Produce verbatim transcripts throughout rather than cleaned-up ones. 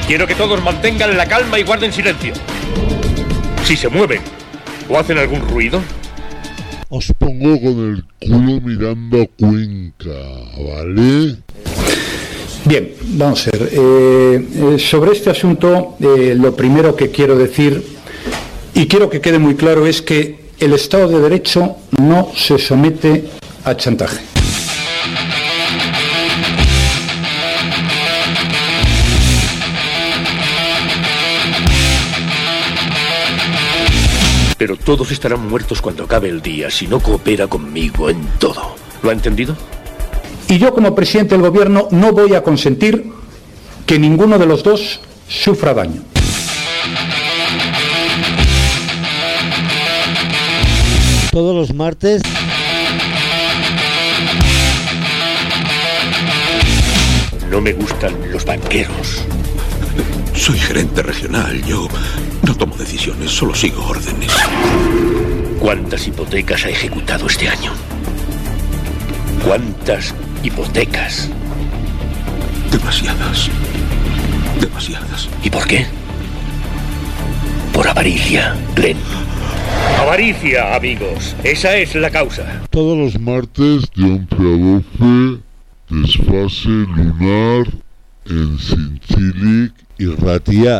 Quiero que todos mantengan la calma y guarden silencio. Si se mueven o hacen algún ruido, os pongo con el culo mirando a Cuenca, ¿vale? Bien, vamos a ver. Eh, eh, sobre este asunto, eh, lo primero que quiero decir, y quiero que quede muy claro, es que el Estado de Derecho no se somete a chantaje. pero todos estarán muertos cuando acabe el día si no coopera conmigo en todo. ¿Lo ha entendido? Y yo, como presidente del Gobierno, no voy a consentir que ninguno de los dos sufra daño. Todos los martes. No me gustan los banqueros. Soy gerente regional, yo no tomo decisiones, solo sigo órdenes. ¿Cuántas hipotecas ha ejecutado este año? ¿Cuántas hipotecas? Demasiadas. Demasiadas. ¿Y por qué? Por avaricia, Glenn. Avaricia, amigos. Esa es la causa. Todos los martes de once a doce, desfase lunar en Cinchilic y Ratia.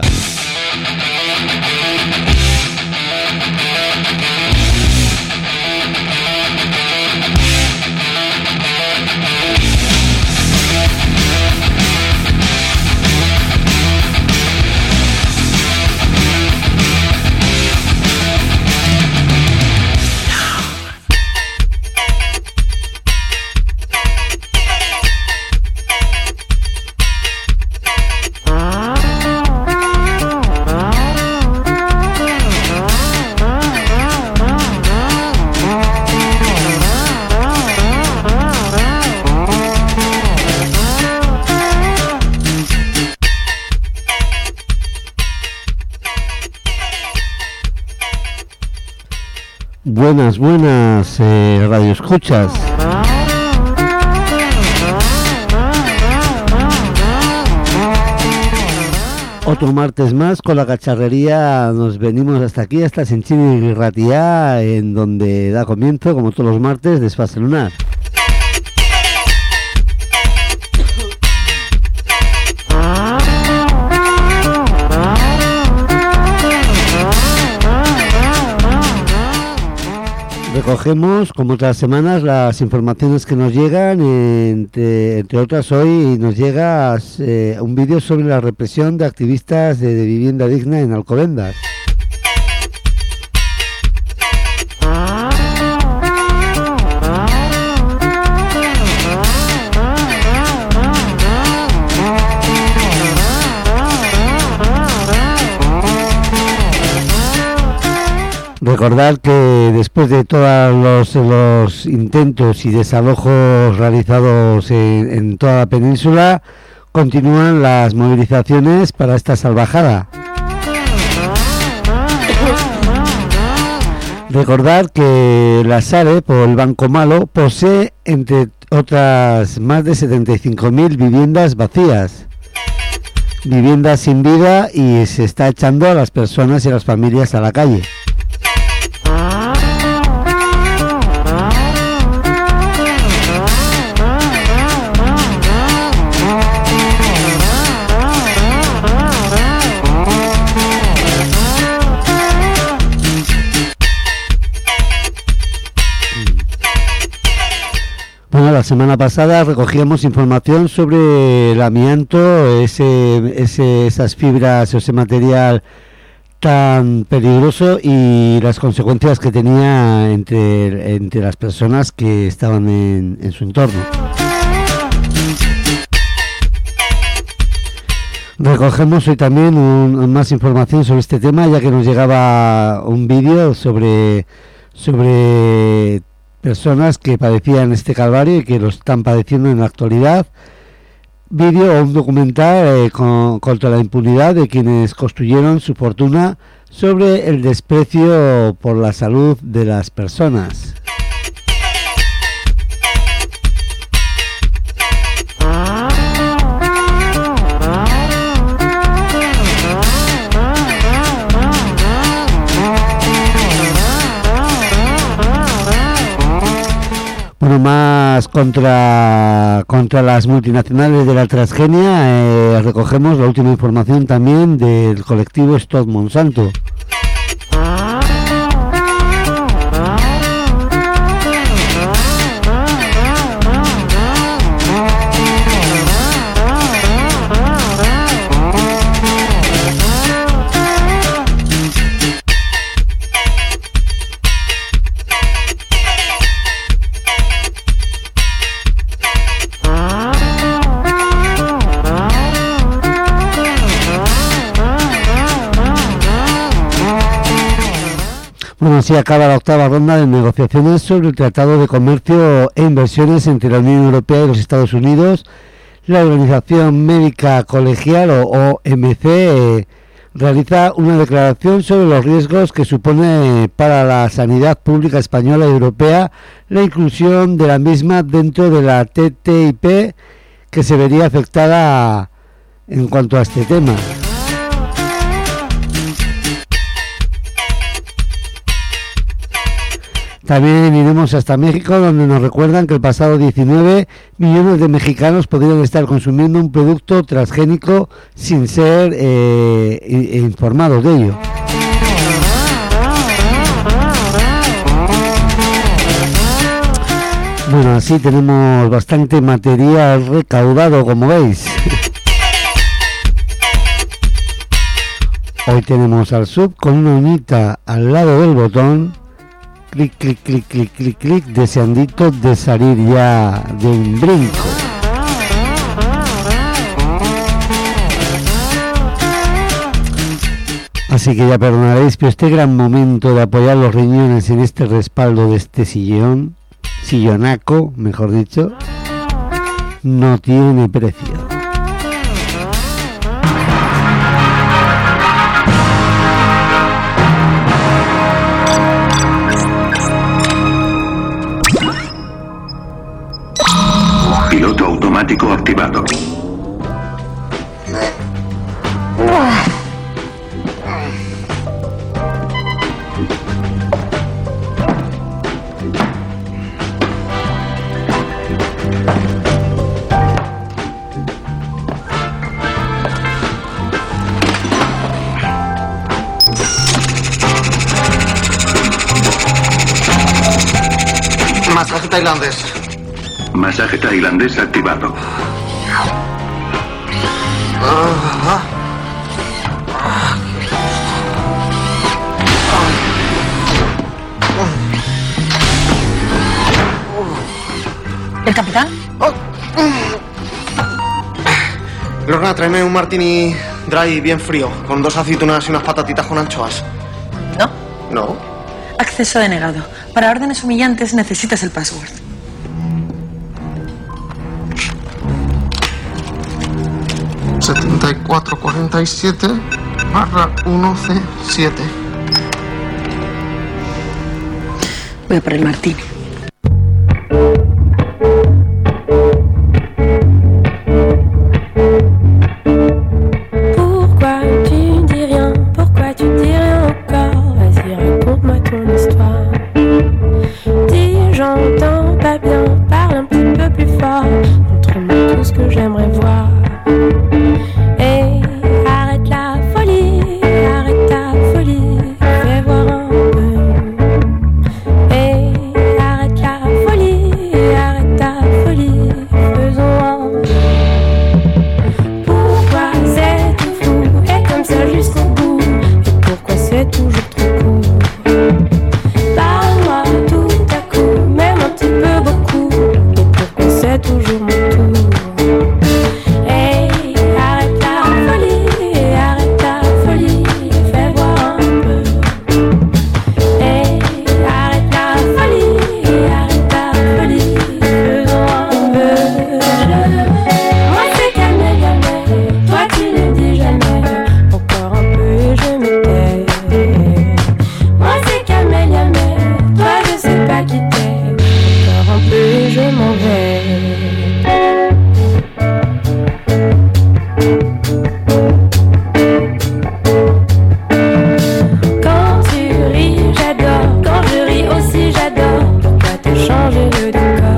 Buenas, buenas eh, radioescuchas. Otro martes más con la cacharrería nos venimos hasta aquí, hasta Cinchilic y Ratia, en donde da comienzo, como todos los martes, Desfase Lunar. Recogemos, como otras semanas, las informaciones que nos llegan, entre, entre otras hoy nos llega eh, un vídeo sobre la represión de activistas de, de vivienda digna en Alcobendas. Recordar que después de todos los, los intentos y desalojos realizados en, en toda la península, continúan las movilizaciones para esta salvajada. Recordar que la Sareb, o el Banco Malo, posee, entre otras, más de setenta y cinco mil viviendas vacías. Viviendas sin vida, y se está echando a las personas y a las familias a la calle. Bueno, la semana pasada recogíamos información sobre el amianto, ese, ese, esas fibras o ese material tan peligroso y las consecuencias que tenía entre, entre las personas que estaban en, en su entorno. Recogemos hoy también un, más información sobre este tema, ya que nos llegaba un vídeo sobre sobre personas que padecían este calvario y que lo están padeciendo en la actualidad. Vídeo o un documental eh, con, contra la impunidad de quienes construyeron su fortuna sobre el desprecio por la salud de las personas. Bueno, más contra contra las multinacionales de la transgenia, eh, recogemos la última información también del colectivo Stop Monsanto. Bueno, así acaba la octava ronda de negociaciones sobre el Tratado de Comercio e Inversiones entre la Unión Europea y los Estados Unidos. La Organización Médica Colegial, o O M C, eh, realiza una declaración sobre los riesgos que supone para la sanidad pública española y europea la inclusión de la misma dentro de la T T I P, que se vería afectada en cuanto a este tema. También iremos hasta México, donde nos recuerdan que el pasado diecinueve millones de mexicanos podrían estar consumiendo un producto transgénico sin ser eh, informados de ello. Bueno, así tenemos bastante material recaudado, como veis. Hoy tenemos al sub con una uñita al lado del botón. Clic, clic, clic, clic, clic, clic, deseandito de salir ya de un brinco. Así que ya perdonaréis, pero este gran momento de apoyar los riñones en este respaldo de este sillón, sillonaco, mejor dicho, no tiene precio. Piloto automático activado. Masaje tailandés. Masaje tailandés activado. Uh-huh. ¿El capitán? Oh. Lorna, tráeme un martini dry bien frío, con dos aceitunas y unas patatitas con anchoas. ¿No? No. Acceso denegado. Para órdenes humillantes necesitas el password. setenta y cuatro cuarenta y siete barra uno C siete. Voy a por el martini. Pourquoi tu dis rien? Pourquoi tu dis rien encore? Vas-y, raconte-moi ton histoire. Dis, j'entends pas bien, parle un petit peu plus fort. Montre-moi tout ce que j'aimerais voir. Hey, arrête la folie, arrête ta folie, fais voir un peu. Hey, arrête la folie, arrête ta folie, faisons un peu. Pourquoi c'est tout fou et comme ça jusqu'au bout? Et pourquoi c'est toujours trop court? Parle-moi tout à coup, même un petit peu beaucoup. Et pourquoi c'est toujours mon tour? Quand tu ris, j'adore. Quand je ris aussi, j'adore. Pourquoi te changer le décor?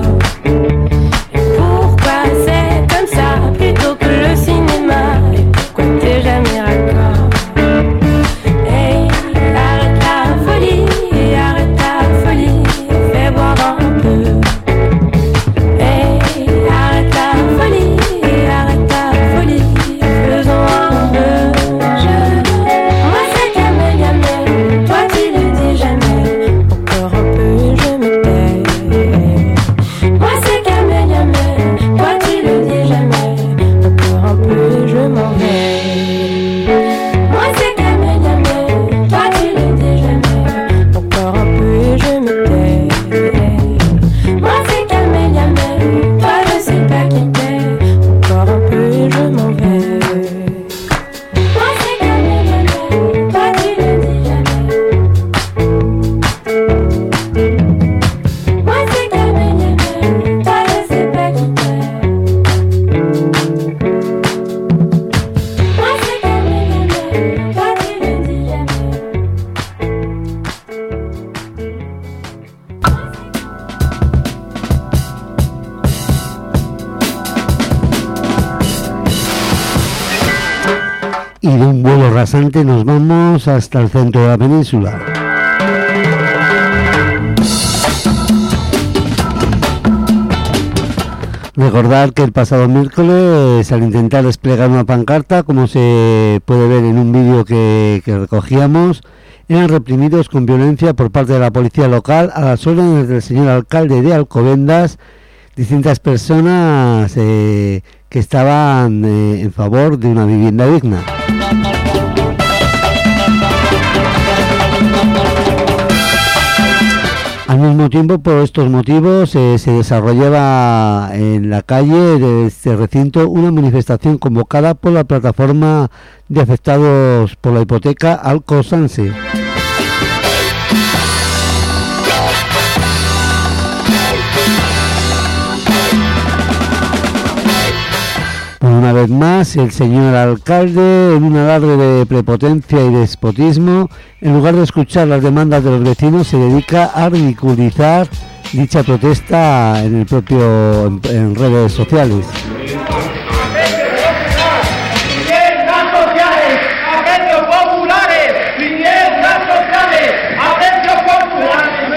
y de un vuelo rasante nos vamos hasta el centro de la península. Recordar que el pasado miércoles, al intentar desplegar una pancarta, como se puede ver en un vídeo que, que recogíamos, eran reprimidos con violencia por parte de la policía local a las órdenes del señor alcalde de Alcobendas, distintas personas eh, que estaban eh, en favor de una vivienda digna. Al mismo tiempo, por estos motivos, eh, se desarrollaba en la calle de este recinto una manifestación convocada por la plataforma de afectados por la hipoteca Alcosanse. Una vez más, el señor alcalde, en un alarde de prepotencia y despotismo, en lugar de escuchar las demandas de los vecinos, se dedica a ridiculizar dicha protesta en el propio en, en redes sociales. Viviendas sociales, a precios populares, viviendas sociales, a precios populares.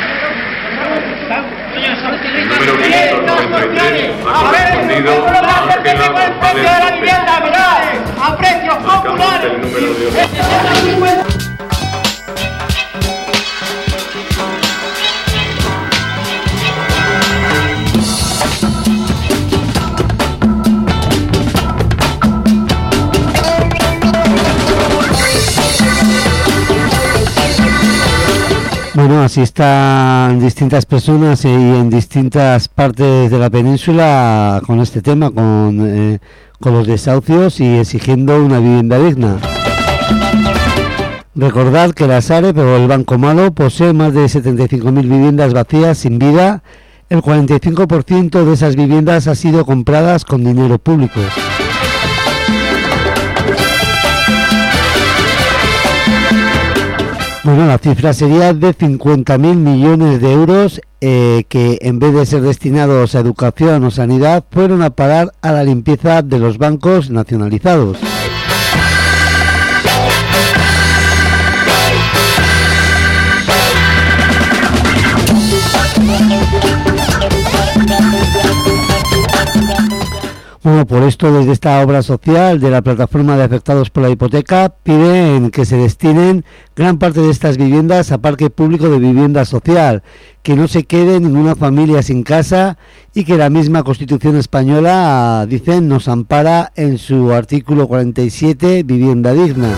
Viviendas sociales, a precios populares. La vivienda, mirad, a precios populares. Bueno, así están distintas personas y en distintas partes de la península con este tema, con, eh, con los desahucios y exigiendo una vivienda digna. Recordad que la SARE, pero el Banco Malo, posee más de setenta y cinco mil viviendas vacías sin vida. El cuarenta y cinco por ciento de esas viviendas ha sido compradas con dinero público. Bueno, la cifra sería de cincuenta mil millones de euros eh, que en vez de ser destinados a educación o sanidad fueron a parar a la limpieza de los bancos nacionalizados. Bueno, por esto desde esta obra social de la plataforma de afectados por la hipoteca piden que se destinen gran parte de estas viviendas a parque público de vivienda social, que no se quede ninguna familia sin casa y que la misma Constitución española, dicen, nos ampara en su artículo cuarenta y siete, vivienda digna.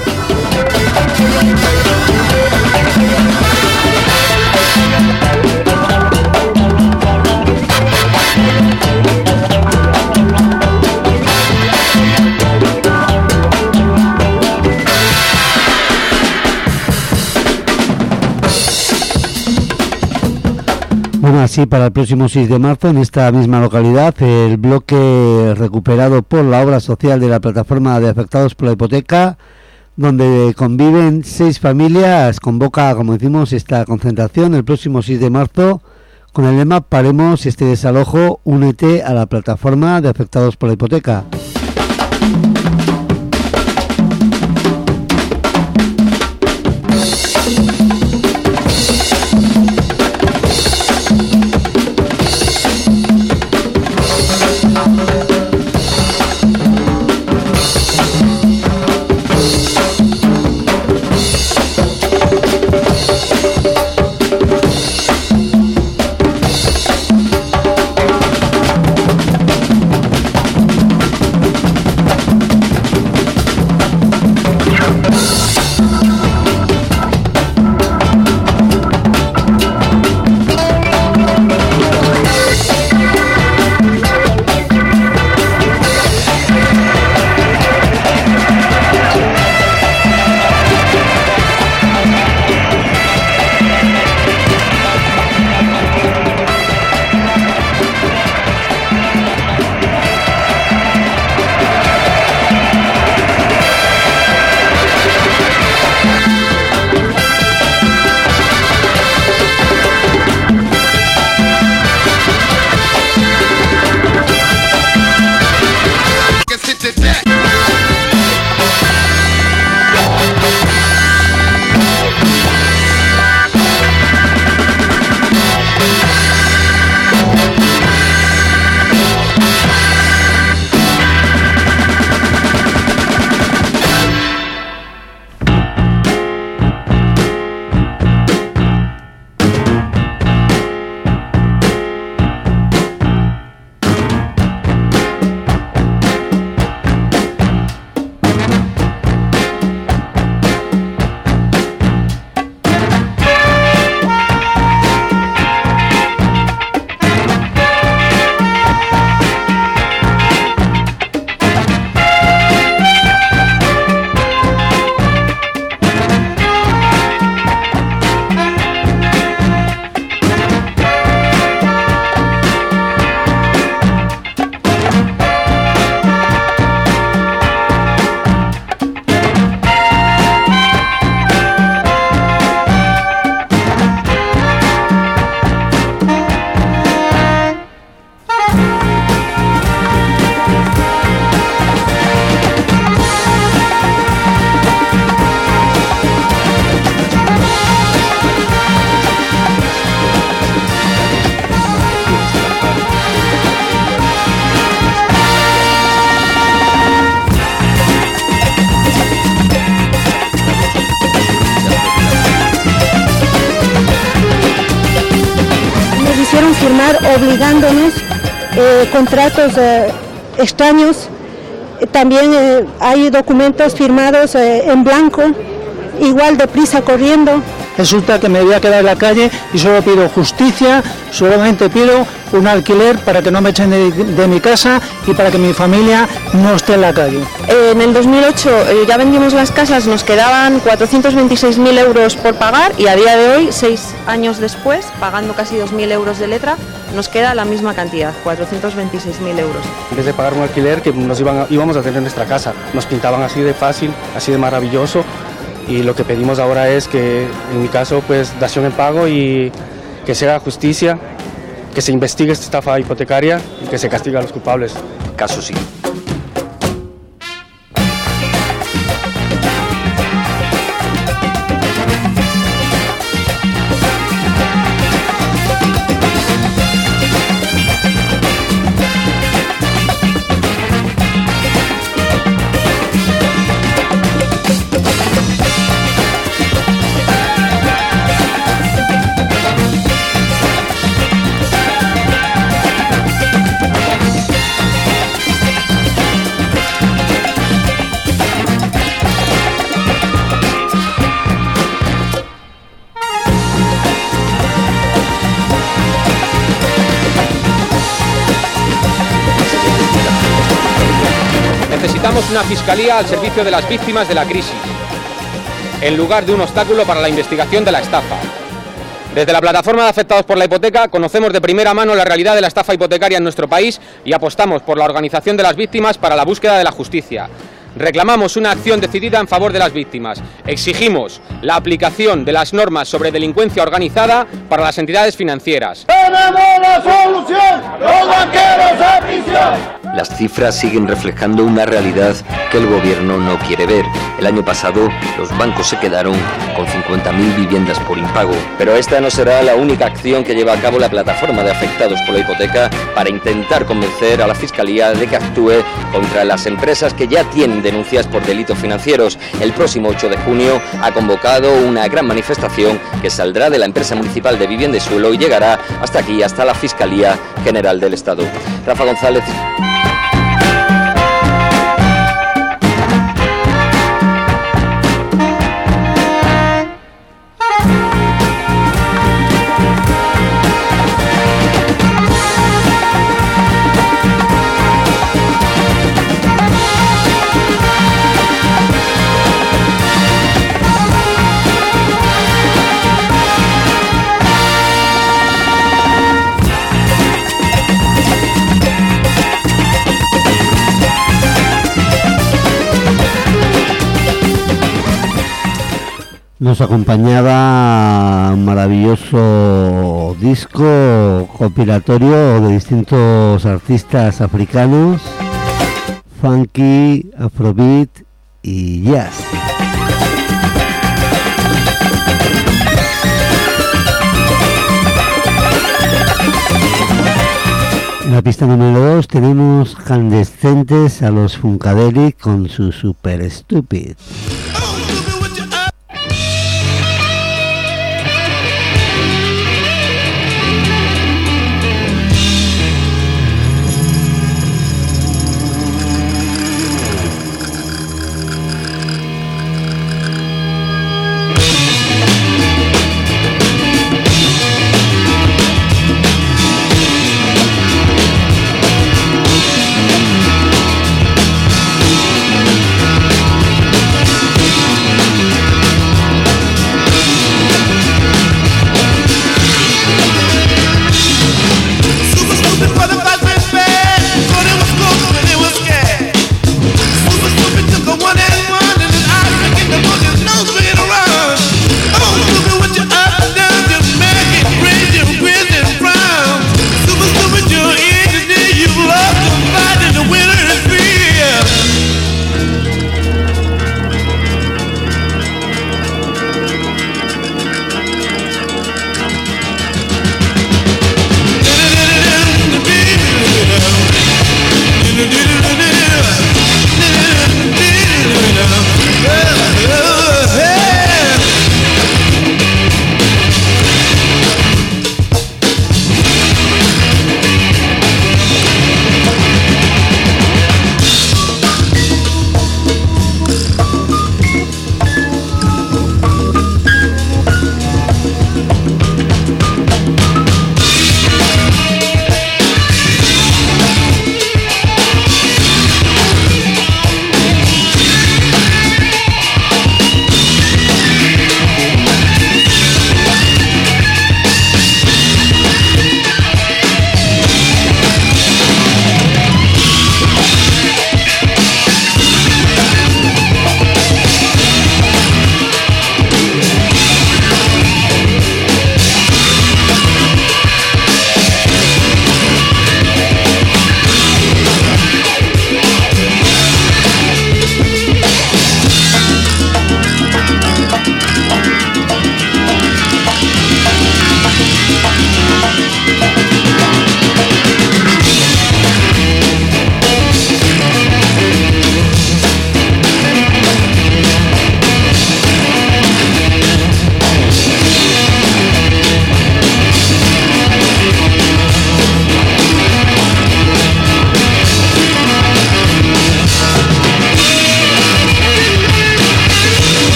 Bueno, así para el próximo seis de marzo, en esta misma localidad, el bloque recuperado por la obra social de la plataforma de afectados por la hipoteca, donde conviven seis familias, convoca, como decimos, esta concentración el próximo seis de marzo con el lema "Paremos este desalojo, únete a la plataforma de afectados por la hipoteca". firmar obligándonos eh, contratos eh, extraños. También eh, hay documentos firmados eh, en blanco, igual deprisa corriendo. Resulta que me voy a quedar en la calle y solo pido justicia, solamente pido un alquiler para que no me echen de, de mi casa y para que mi familia no esté en la calle. En el dos mil ocho eh, ya vendimos las casas, nos quedaban cuatrocientos veintiséis mil euros por pagar y a día de hoy, seis años después, pagando casi dos mil euros de letra, nos queda la misma cantidad, cuatrocientos veintiséis mil euros. En vez de pagar un alquiler que nos iban a, íbamos a tener en nuestra casa, nos pintaban así de fácil, así de maravilloso. Y lo que pedimos ahora es que, en mi caso, pues dación en pago y que se haga justicia, que se investigue esta estafa hipotecaria y que se castigue a los culpables. Caso sí. Necesitamos una fiscalía al servicio de las víctimas de la crisis, en lugar de un obstáculo para la investigación de la estafa. Desde la plataforma de afectados por la hipoteca conocemos de primera mano la realidad de la estafa hipotecaria en nuestro país y apostamos por la organización de las víctimas para la búsqueda de la justicia. Reclamamos una acción decidida en favor de las víctimas. Exigimos la aplicación de las normas sobre delincuencia organizada para las entidades financieras. ¡Tenemos la solución! ¡Los banqueros a prisión! Las cifras siguen reflejando una realidad que el gobierno no quiere ver. El año pasado los bancos se quedaron con cincuenta mil viviendas por impago. Pero esta no será la única acción que lleva a cabo la plataforma de afectados por la hipoteca para intentar convencer a la Fiscalía de que actúe contra las empresas que ya tienen denuncias por delitos financieros. El próximo ocho de junio ha convocado una gran manifestación que saldrá de la empresa municipal de Vivienda y Suelo y llegará hasta aquí, hasta la Fiscalía General del Estado. Rafa González. Nos acompañaba un maravilloso disco compilatorio de distintos artistas africanos, funky, afrobeat y jazz. En la pista número dos tenemos Candescentes a los Funkadelic con su Super Stupid. We'll be right back.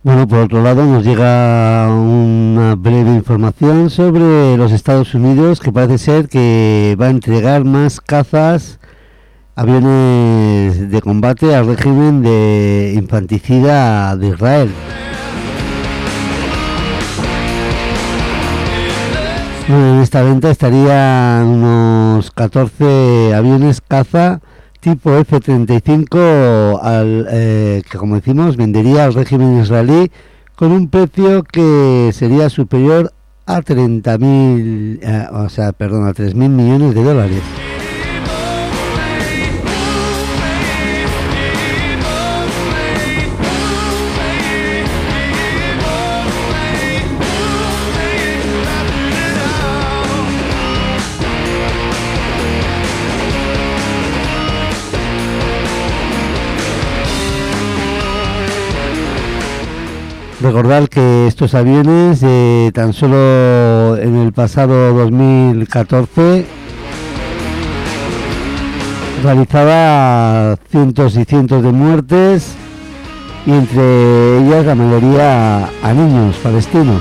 Bueno, por otro lado nos llega una breve información sobre los Estados Unidos, que parece ser que va a entregar más cazas, aviones de combate al régimen de infanticida de Israel. Bueno, en esta venta estarían unos catorce aviones caza tipo F treinta y cinco al, eh, que, como decimos, vendería al régimen israelí con un precio que sería superior a treinta mil, eh, o sea, perdón, a tres mil millones de dólares. Recordar que estos aviones eh, tan solo en el pasado dos mil catorce realizaba cientos y cientos de muertes, y entre ellas la mayoría a niños palestinos.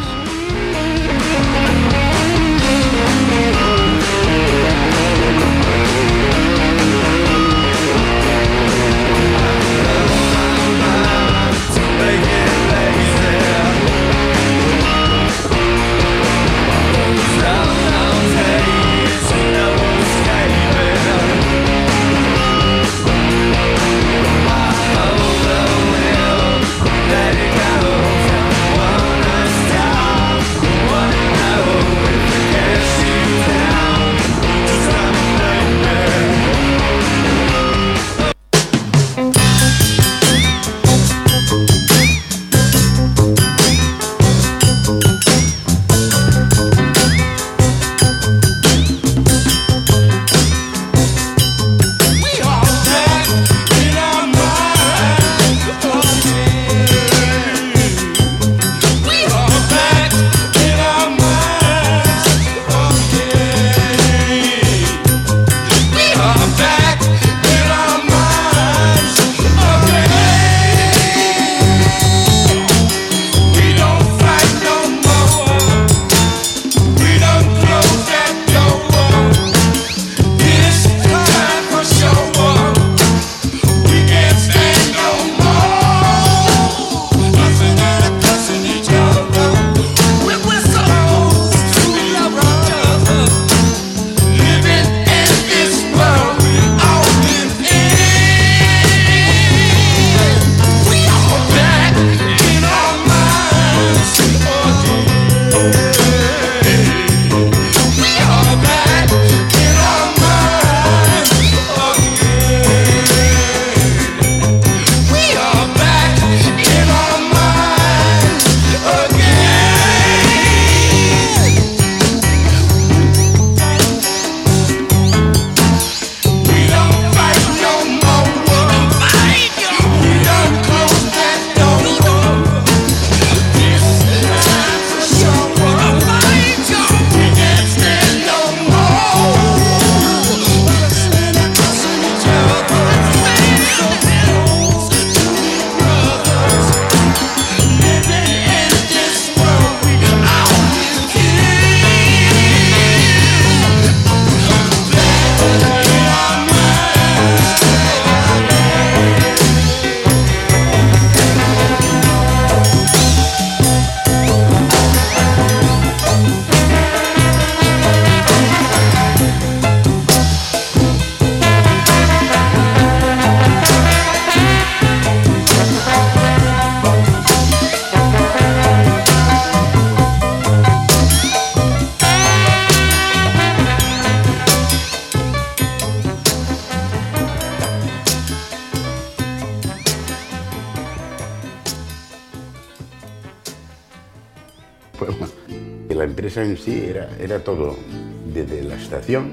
La empresa en sí era, era todo, desde la estación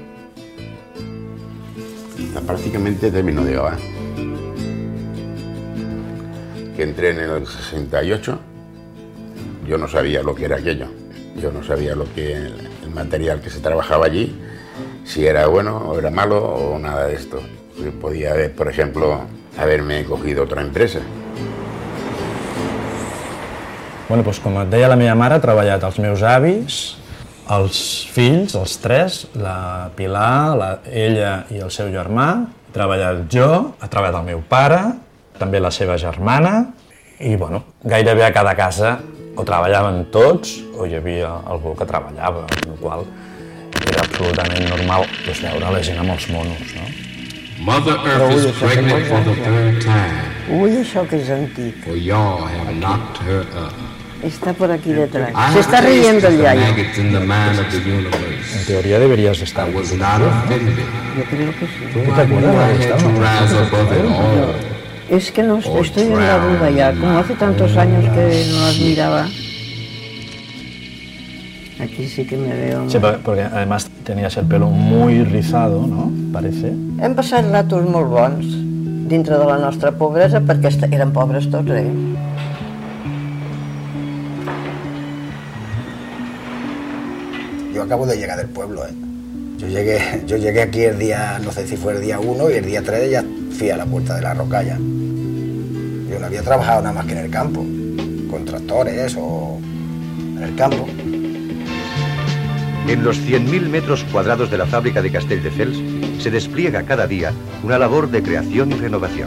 a prácticamente término de Gabá. Que entré en el sesenta y ocho, yo no sabía lo que era aquello, yo no sabía lo que el, el material que se trabajaba allí, si era bueno o era malo o nada de esto. Yo podía haber, por ejemplo, haberme cogido otra empresa. Bueno, doncs, com et deia, la meva mare ha treballat els meus avis, els fills, els tres, la Pilar, la, ella i el seu germà, he treballat jo, ha treballat el meu pare, també la seva germana, i bueno, gairebé a cada casa o treballaven tots o hi havia algú que treballava, amb la qual era absolutament normal doncs, veure la gent amb els monos, no? Mother Earth is pregnant for the third time. Uy, això que és antic. For y'all have knocked her up. Está por aquí detrás. Se está riendo el yayo. En teoría deberías estar. Yo creo que sí. ¿Tú te acuerdas de esto? Es que no, estoy en la duda ya. Como hace tantos años que no las miraba. Aquí sí que me veo. Sí, porque además tenías el pelo muy rizado, ¿no? Parece. Hem passat ratos molt bons dintre de la nostra pobresa perquè eren pobres tots, eh? Yo acabo de llegar del pueblo, ¿eh? Yo llegué, yo llegué aquí el día, no sé si fue el día uno y el día tres ya fui a la puerta de la Rocalla. Yo no había trabajado nada más que en el campo, con tractores o en el campo. En los cien mil metros cuadrados de la fábrica de Castelldefels se despliega cada día una labor de creación y renovación.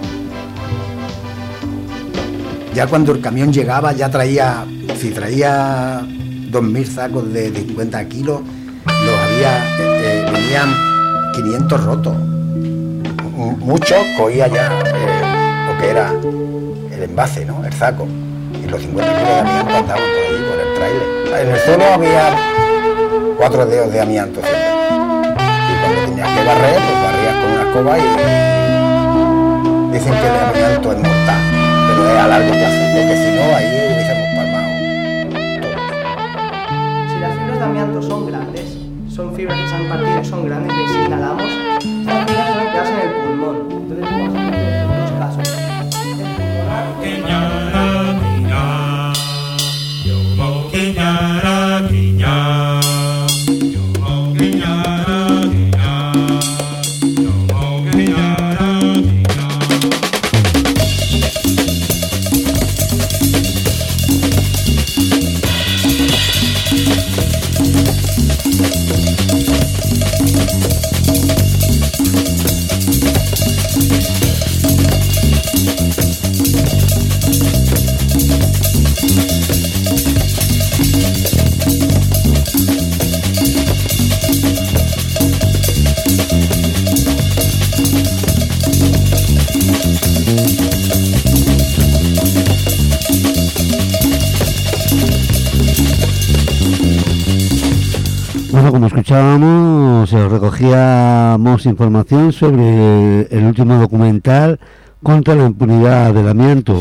Ya cuando el camión llegaba ya traía, si traía dos mil sacos de cincuenta kilos, los había, eh, venían quinientos rotos. Muchos cogía ya eh, lo que era el envase, ¿no? El saco. Y los cincuenta kilos de amianto andaban por ahí, por el tráiler. En el suelo había cuatro dedos de amianto siempre. Y cuando tenías que barrer, pues barrías con una escoba y dicen que el amianto es mortal, pero es a largo plazo, porque si no, ahí hubiésemos palmado. Si las fibras de amianto son grandes, son fibras que se han partido, son grandes, les inhalamos, estas fibras van a quedarse en el pulmón. Entonces vamos a hacer dos casos. Bueno, como escuchábamos, se recogíamos información sobre el último documental contra la impunidad del amianto.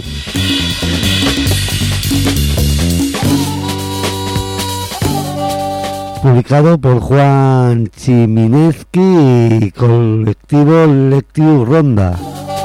Publicado por Juan Chimineski y colectivo Lectiu Ronda.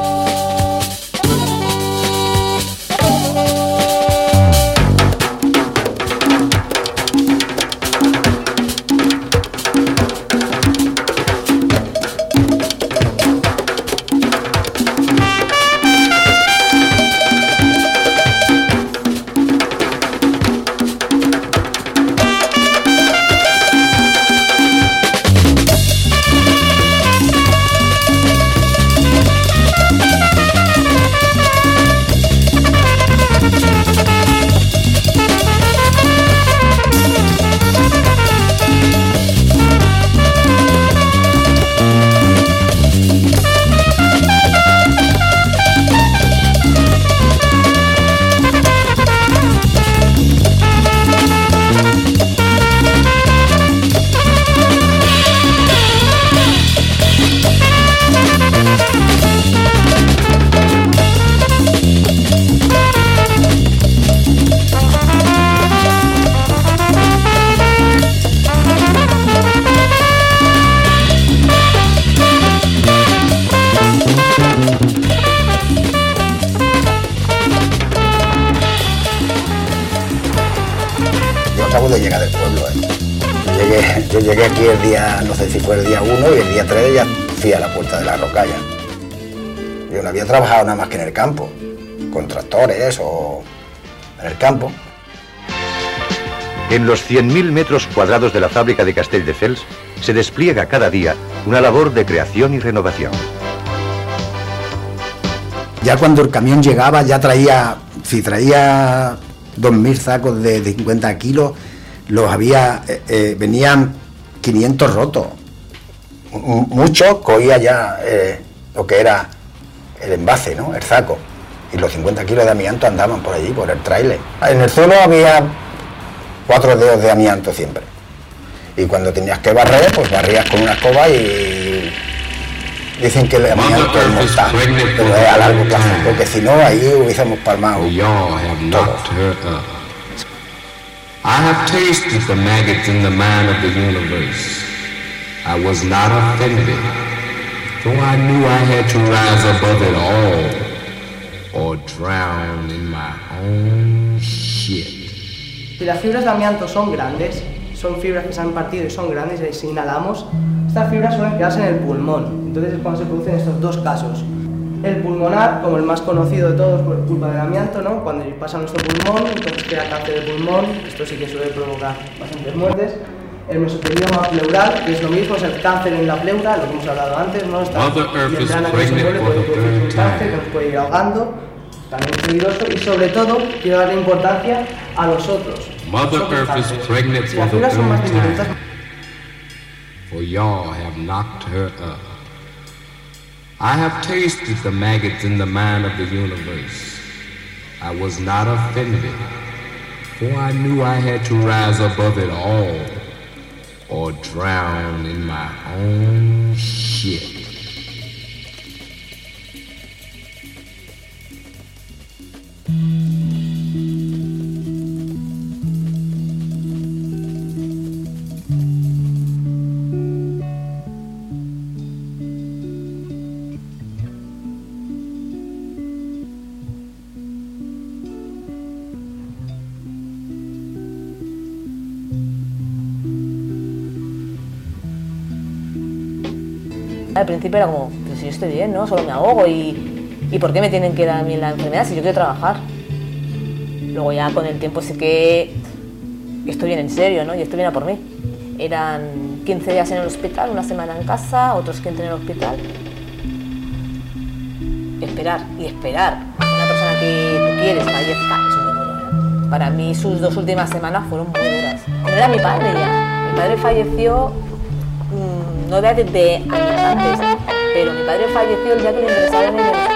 De llegar del pueblo, ¿eh? Llegué, yo llegué aquí el día, no sé si fue el día uno y el día tres ya fui a la puerta de la Rocalla. Yo no había trabajado nada más que en el campo, con tractores o en el campo. En los cien mil metros cuadrados de la fábrica de Castelldefels se despliega cada día una labor de creación y renovación. Ya cuando el camión llegaba ya traía, si traía dos mil sacos de, de cincuenta kilos, los había, eh, eh, venían quinientos rotos. M- muchos cogía ya eh, lo que era el envase, ¿no? El saco. Y los cincuenta kilos de amianto andaban por allí, por el tráiler. En el suelo había cuatro dedos de amianto siempre. Y cuando tenías que barrer, pues barrías con una escoba y dicen que el amianto es mortal, pero es a largo plazo, porque si no, ahí hubiésemos palmado todos. I have tasted the maggots in the man of the universe. I was not offended, though I knew I had to rise above it all, or drown in my own shit. Si las fibras de amianto son grandes, son fibras que se han partido y son grandes, y si inhalamos, estas fibras suelen quedarse en el pulmón. Entonces es cuando se producen estos dos casos. El pulmonar, como el más conocido de todos por culpa del amianto, ¿no? Cuando pasa a nuestro pulmón, entonces queda cáncer de pulmón, esto sí que suele provocar bastantes muertes. El mesotelioma pleural, que es lo mismo, es el cáncer en la pleura, lo que hemos hablado antes, ¿no? Esta membrana que se mueve puede producir un cáncer que nos puede ir ahogando, también es peligroso, y sobre todo quiero darle importancia a los otros. Mother Earth is pregnant Si for las the fibras son más third diminutas, time, for y'all have knocked her up. I have tasted the maggots in the man of the universe. I was not offended, for I knew I had to rise above it all, or drown in my own shit. Al principio era como, pues si yo estoy bien, ¿no? Solo me ahogo y, y ¿por qué me tienen que dar a mí la enfermedad si yo quiero trabajar? Luego ya con el tiempo sí que estoy bien en serio, ¿no? Y esto viene a por mí. Eran quince días en el hospital, una semana en casa, otros quince en el hospital. Esperar y esperar a una persona que tú quieres fallezca es muy duro. Para mí sus dos últimas semanas fueron muy duras. No era mi padre ya. Mi padre falleció no de, de años antes, pero mi padre falleció el día que le ingresaron en el hospital.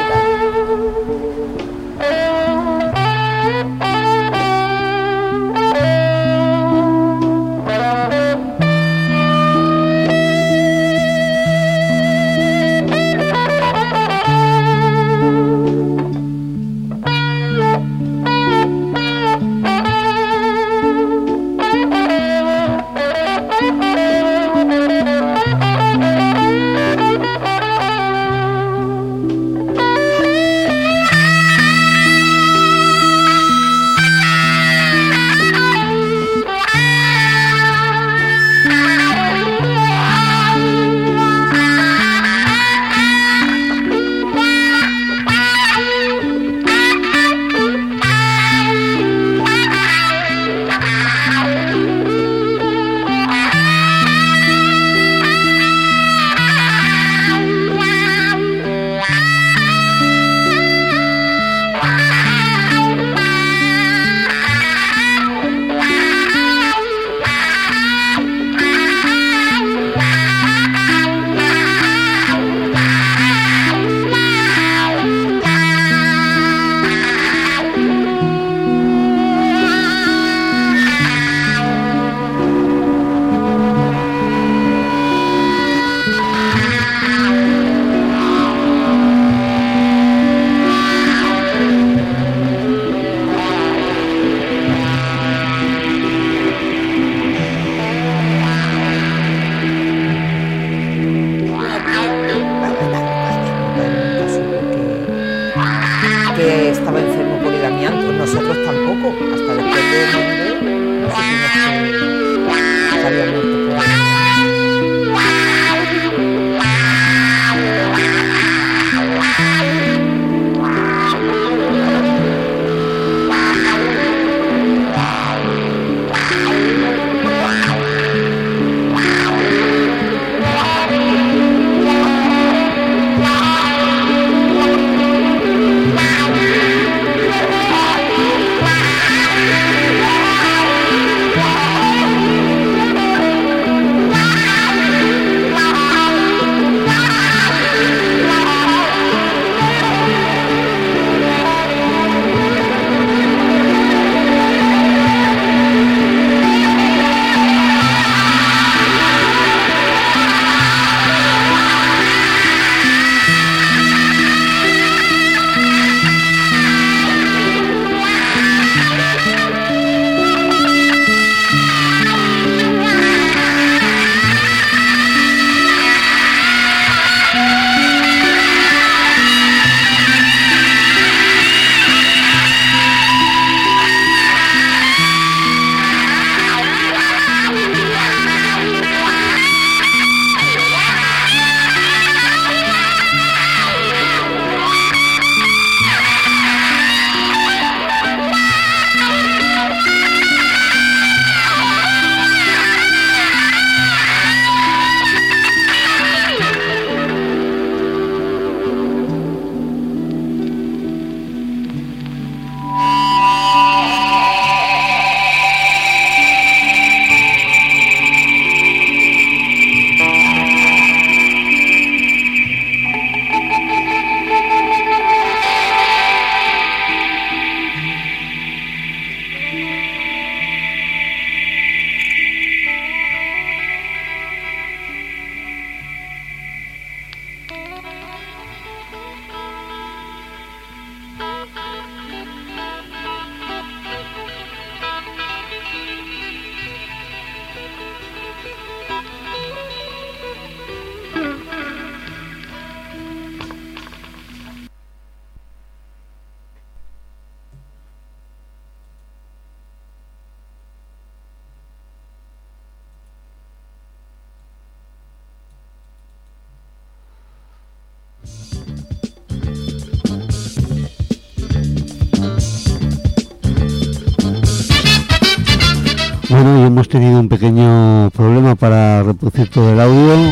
Bueno, y hemos tenido un pequeño problema para reproducir todo el audio.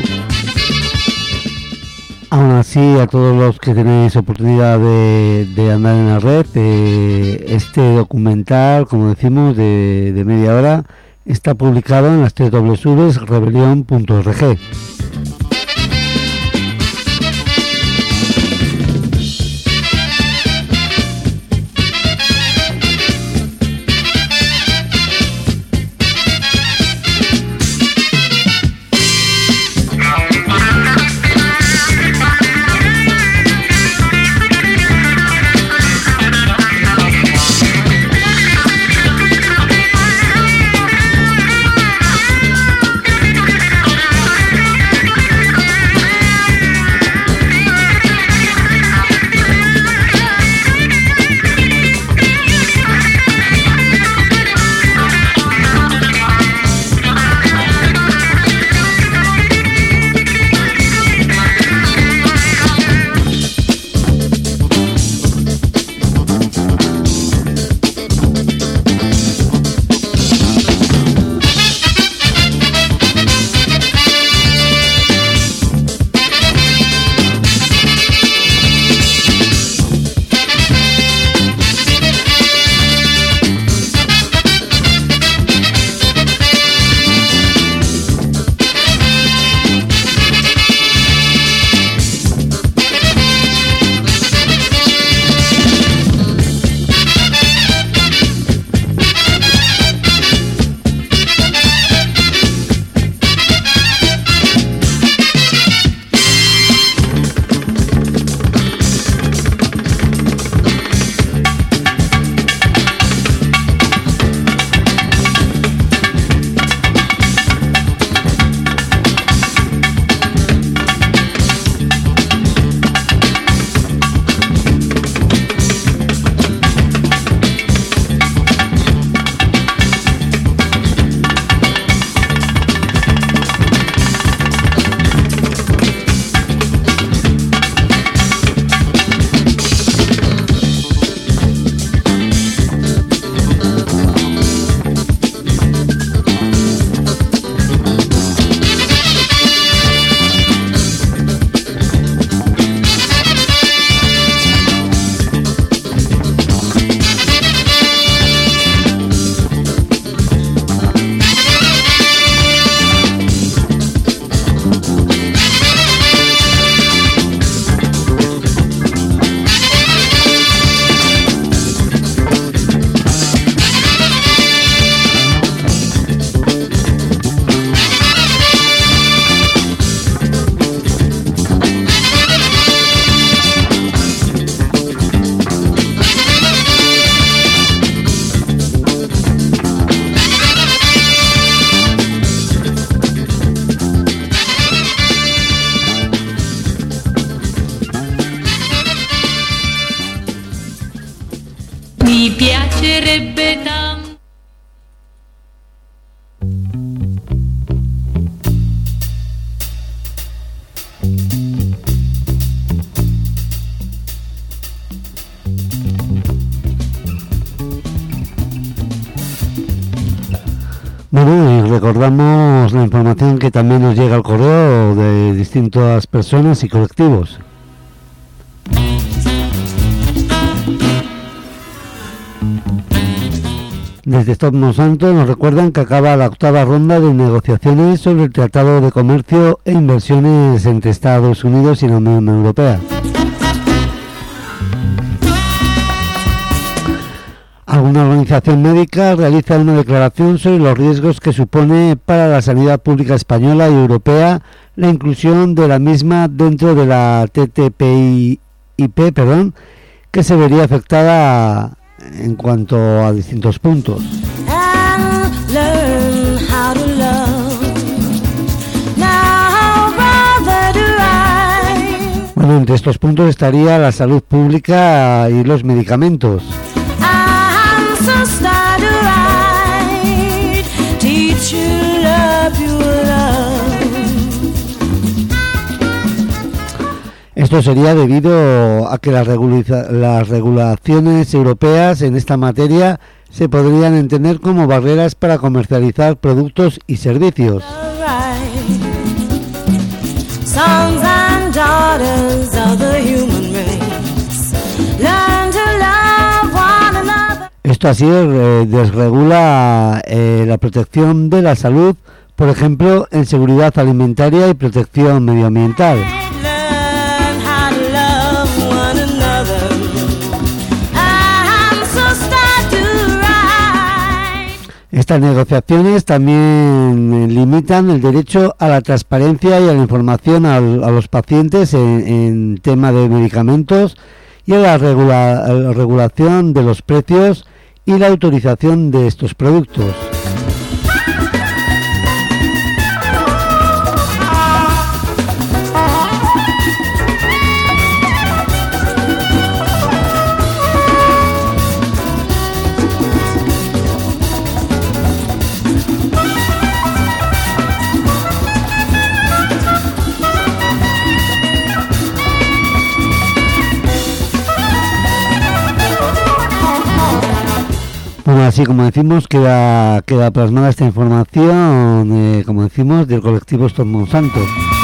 Aún así, a todos los que tenéis oportunidad de, de andar en la red, eh, este documental, como decimos, de, de media hora, está publicado en las doble u doble u doble u punto rebelión punto org. Mi piacerebbe tanto. Bueno, y recordamos la información que también nos llega al correo de distintas personas y colectivos. Desde Stop Monsanto nos recuerdan que acaba la octava ronda de negociaciones sobre el Tratado de Comercio e Inversiones entre Estados Unidos y la Unión Europea. alguna organización médica realiza una declaración sobre los riesgos que supone para la sanidad pública española y europea la inclusión de la misma dentro de la T T P I P, perdón, que se vería afectada en cuanto a distintos puntos. Bueno, entre estos puntos estaría la salud pública y los medicamentos. Esto sería debido a que las, regula- las regulaciones europeas en esta materia se podrían entender como barreras para comercializar productos y servicios. Esto así eh, desregula eh, la protección de la salud, por ejemplo, en seguridad alimentaria y protección medioambiental. Estas negociaciones también limitan el derecho a la transparencia y a la información a, a los pacientes en, en tema de medicamentos y a la, regula, a la regulación de los precios y la autorización de estos productos. Bueno, así como decimos, queda, queda plasmada esta información, eh, como decimos, del colectivo Stop Monsanto.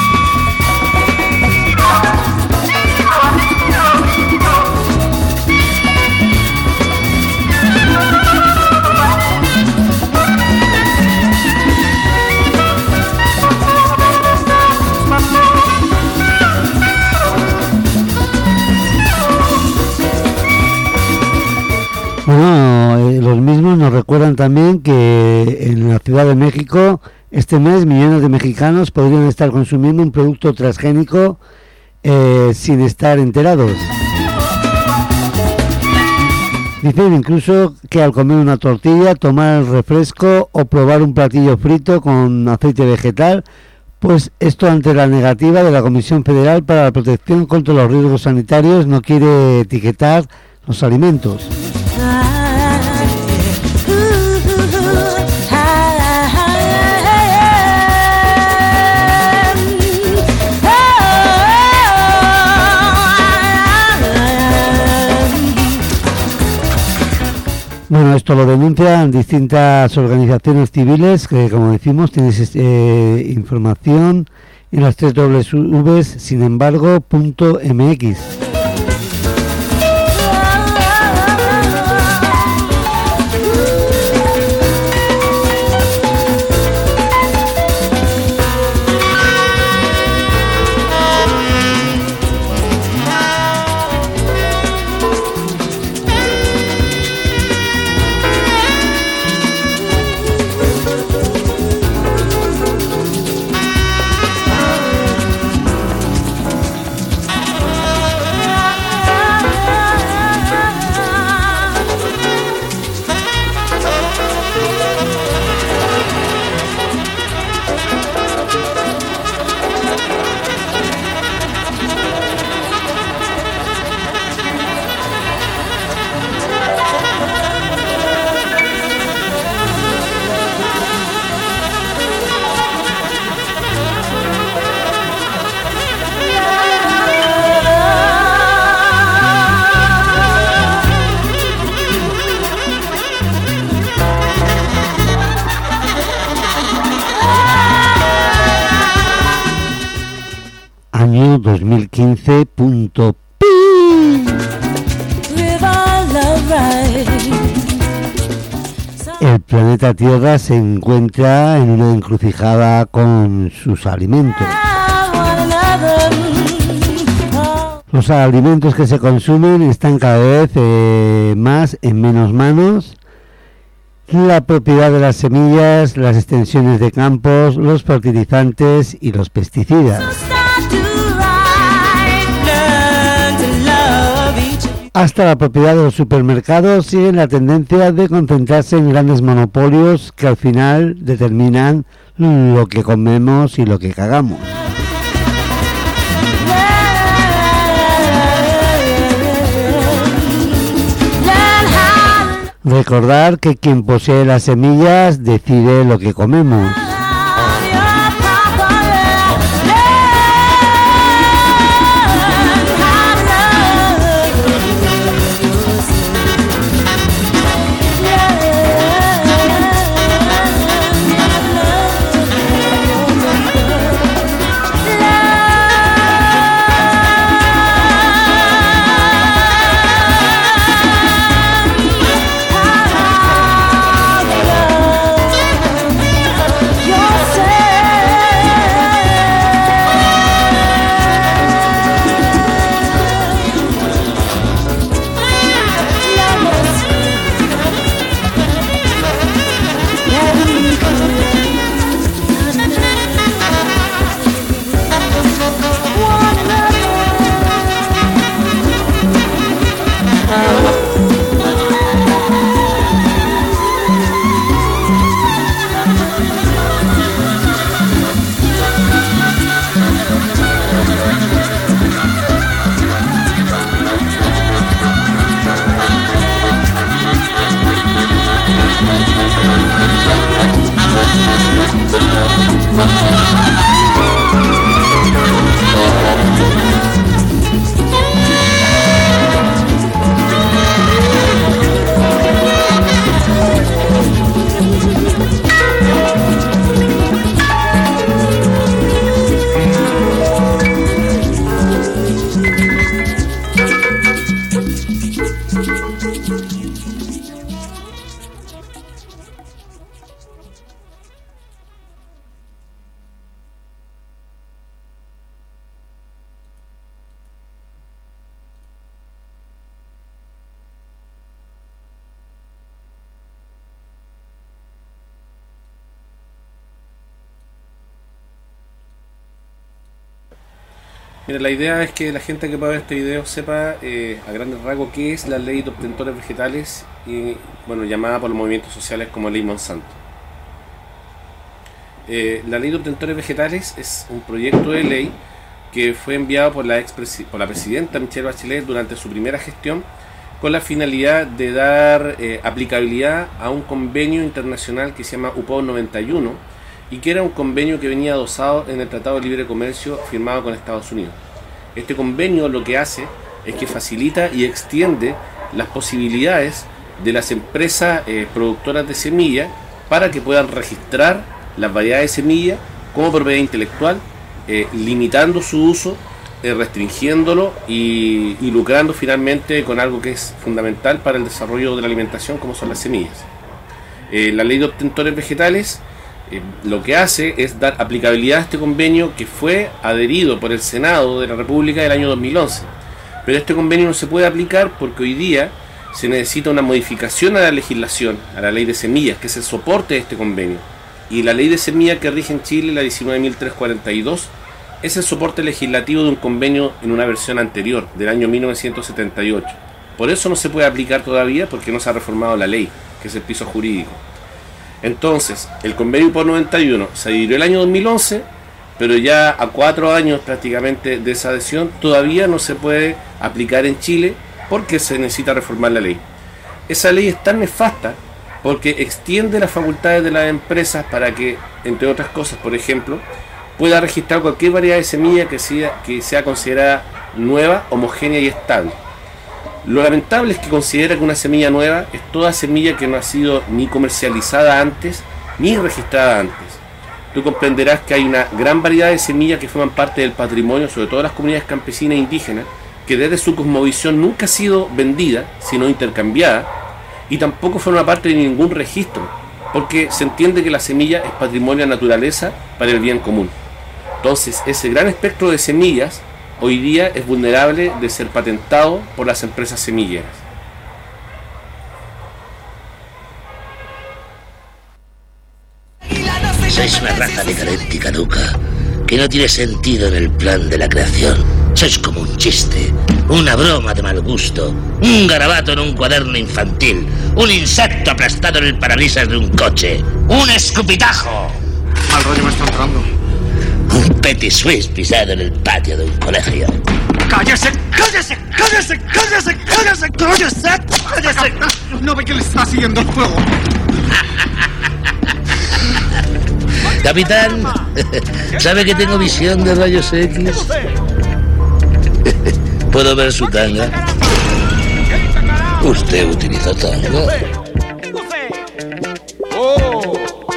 Bueno, eh, los mismos nos recuerdan también que en la Ciudad de México este mes millones de mexicanos podrían estar consumiendo un producto transgénico eh, sin estar enterados. Dicen incluso que al comer una tortilla, tomar refresco o probar un platillo frito con aceite vegetal, pues esto ante la negativa de la Comisión Federal para la Protección contra los Riesgos Sanitarios no quiere etiquetar los alimentos. Bueno, esto lo denuncian distintas organizaciones civiles que, como decimos, tienes eh, información en las tres dobles V's, sin embargo, punto M X. Año dos mil quince punto pi. El planeta Tierra se encuentra en una encrucijada con sus alimentos. Los alimentos que se consumen están cada vez eh, más en menos manos. La propiedad de las semillas, las extensiones de campos, los fertilizantes y los pesticidas. Hasta la propiedad de los supermercados siguen la tendencia de concentrarse en grandes monopolios que al final determinan lo que comemos y lo que cagamos. Recordar que quien posee las semillas decide lo que comemos. Mira, la idea es que la gente que pueda ver este video sepa eh, a grandes rasgos qué es la ley de obtentores vegetales, y bueno, llamada por los movimientos sociales como ley Monsanto. Eh, la ley de obtentores vegetales es un proyecto de ley que fue enviado por la, ex por la presidenta Michelle Bachelet durante su primera gestión, con la finalidad de dar eh, aplicabilidad a un convenio internacional que se llama U P O noventa y uno, y que era un convenio que venía adosado en el Tratado de Libre Comercio firmado con Estados Unidos. Este convenio lo que hace es que facilita y extiende las posibilidades de las empresas eh, productoras de semillas para que puedan registrar las variedades de semillas como propiedad intelectual, eh, limitando su uso, eh, restringiéndolo y, y lucrando finalmente con algo que es fundamental para el desarrollo de la alimentación, como son las semillas. Eh, la ley de obtentores vegetales Eh, lo que hace es dar aplicabilidad a este convenio que fue adherido por el Senado de la República del año dos mil once. Pero este convenio no se puede aplicar porque hoy día se necesita una modificación a la legislación, a la ley de semillas, que es el soporte de este convenio. Y la ley de semillas que rige en Chile, la diecinueve mil trescientos cuarenta y dos, es el soporte legislativo de un convenio en una versión anterior, del año mil novecientos setenta y ocho. Por eso no se puede aplicar todavía, porque no se ha reformado la ley, que es el piso jurídico. Entonces, el convenio U P O noventa y uno se adhirió el año dos mil once, pero ya a cuatro años prácticamente de esa adhesión todavía no se puede aplicar en Chile porque se necesita reformar la ley. Esa ley es tan nefasta porque extiende las facultades de las empresas para que, entre otras cosas, por ejemplo, pueda registrar cualquier variedad de semilla que sea, que sea considerada nueva, homogénea y estable. Lo lamentable es que considera que una semilla nueva es toda semilla que no ha sido ni comercializada antes ni registrada antes. Tú comprenderás que hay una gran variedad de semillas que forman parte del patrimonio, sobre todo las comunidades campesinas e indígenas, que desde su cosmovisión nunca ha sido vendida, sino intercambiada, y tampoco forma parte de ningún registro, porque se entiende que la semilla es patrimonio de la naturaleza para el bien común. Entonces, ese gran espectro de semillas hoy día es vulnerable de ser patentado por las empresas semilleras. Sois una raza decadente y caduca, que no tiene sentido en el plan de la creación. Sois como un chiste, una broma de mal gusto, un garabato en un cuaderno infantil, un insecto aplastado en el parabrisas de un coche, un escupitajo. Mal rollo me está entrando. Un petit suisse pisado en el patio de un colegio. ¡Cállese! ¡Cállese! ¡Cállese! ¡Cállese! ¡Cállese! ¡Cállese! ¡Cállese! No ve que le está siguiendo el fuego. Capitán, ¿sabe que tengo visión de rayos X? ¿Puedo ver su tanga? ¿Usted utilizó tanga? ¡Oh!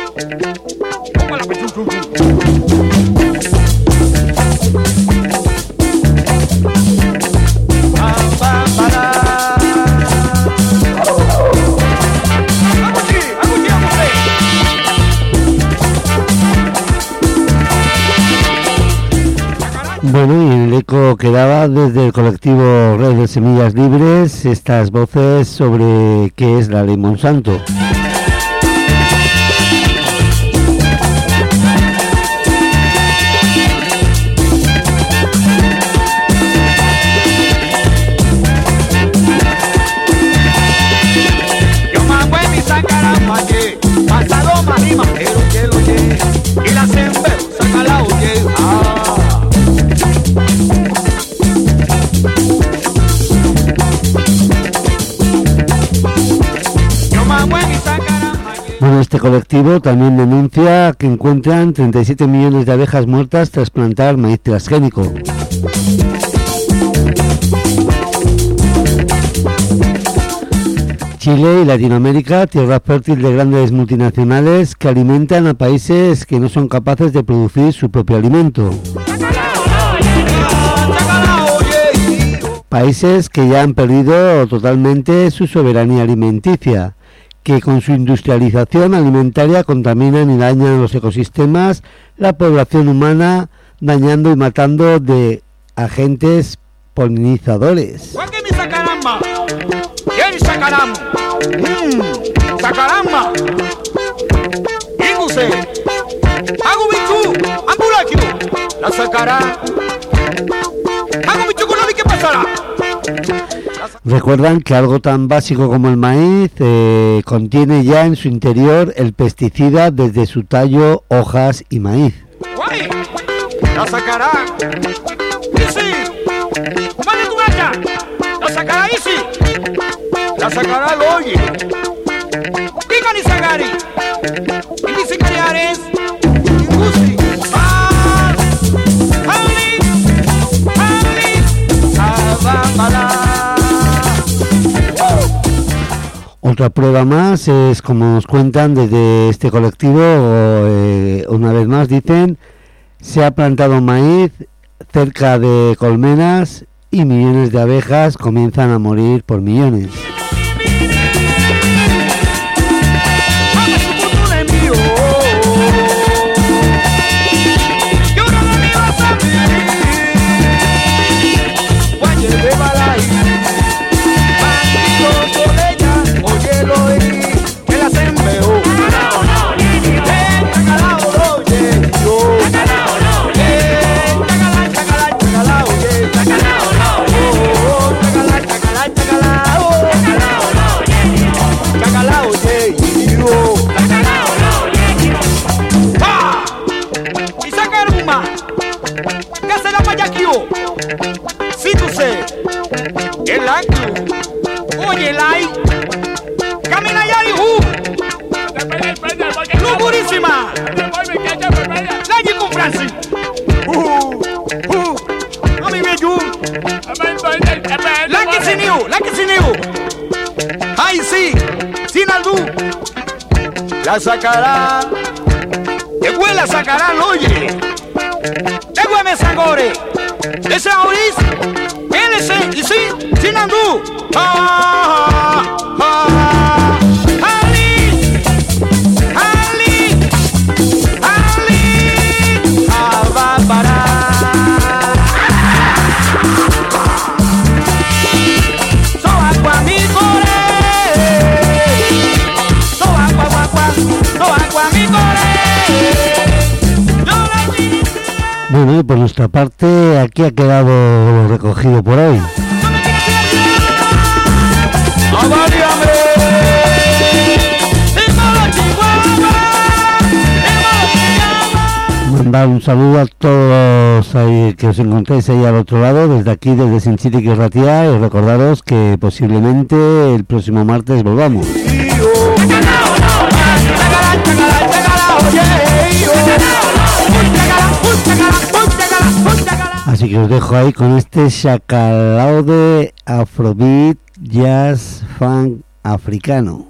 Bueno, y el eco que daba desde el colectivo Red de Semillas Libres estas voces sobre qué es la ley Monsanto. Yo más buen mi sacaramba, ye, pasado más y más, pero que lo ye, y la sember, saca la oye, ah. Bueno, este colectivo también denuncia que encuentran treinta y siete millones de abejas muertas tras plantar maíz transgénico. Chile y Latinoamérica, tierra fértil de grandes multinacionales que alimentan a países que no son capaces de producir su propio alimento. Países que ya han perdido totalmente su soberanía alimenticia, que con su industrialización alimentaria contaminan y dañan los ecosistemas, la población humana, dañando y matando de agentes polinizadores. Sacaramba, ¿quién sacaramba? Mmm, sacaramba. Inguse, hago bichu, ambulakio, la sacará. Hago bichu, no vi qué pasará. Recuerdan que algo tan básico como el maíz eh, contiene ya en su interior el pesticida desde su tallo, hojas y maíz. Guay, la sacará. Y sí, mande tu gata. La sacará y sí. La sacará lo oye. Diga ni sagari. Y ni sicariares. Ingusi. Ah, Ali, Ali, Abambala. Otra prueba más es, como nos cuentan desde este colectivo, eh, una vez más dicen, se ha plantado maíz cerca de colmenas y millones de abejas comienzan a morir por millones. Oye, Lai, camina ya, hijo. Lugurísima. La con Francis. Uh, uh, no me veo. La que se nió, la que se nió. Ay, sí, sin algo. La sacará. De huela sacarán, oye. De hueme sangore. De ese oris. L C y sí, sin andú. Ah, ah, ah. Ali, Ali, Ali, ah, va para. Bueno, y por nuestra parte, aquí ha quedado recogido por hoy. Mandar un saludo a todos ahí, que os encontréis ahí al otro lado, desde aquí, desde Sinchíric y Ratia, y recordaros que posiblemente el próximo martes volvamos. Así que os dejo ahí con este chacalao de Afrobeat Jazz Funk africano.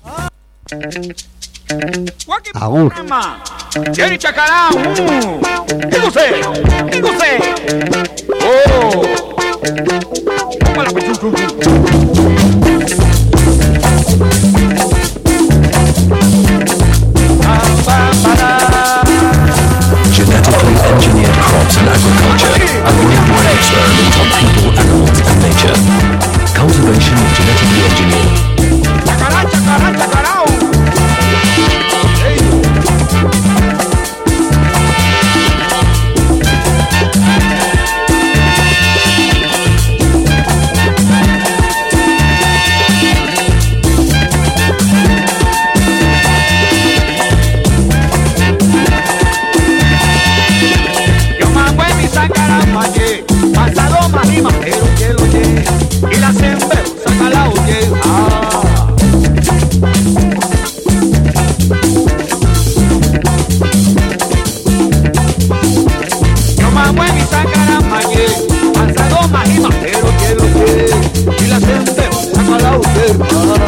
Agur. Jerry Chacalao. ¿Qué usted? ¿Qué usted? Oh. Tómala, pues. Genetically engineered crops and agriculture, a worldwide experiment on people, animals and nature. Cultivation of genetically engineered. Chacará, chacará, chacarao. Pasado mahima, pero que lo lleve y la sembre, saca la oye. Ah. Yo me muevo y saca la maye, pasado mahima, pero que lo lleve y la sembre, saca la oye. Ah.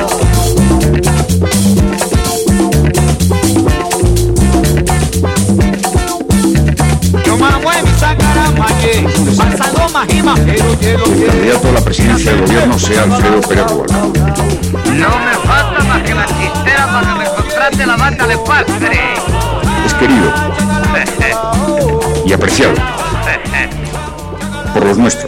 El candidato a la presidencia del gobierno sea Alfredo Pérez Rubalcaba. No me falta más que la chistera para que me contrate la banda de pastre. Es querido y apreciado por los nuestros.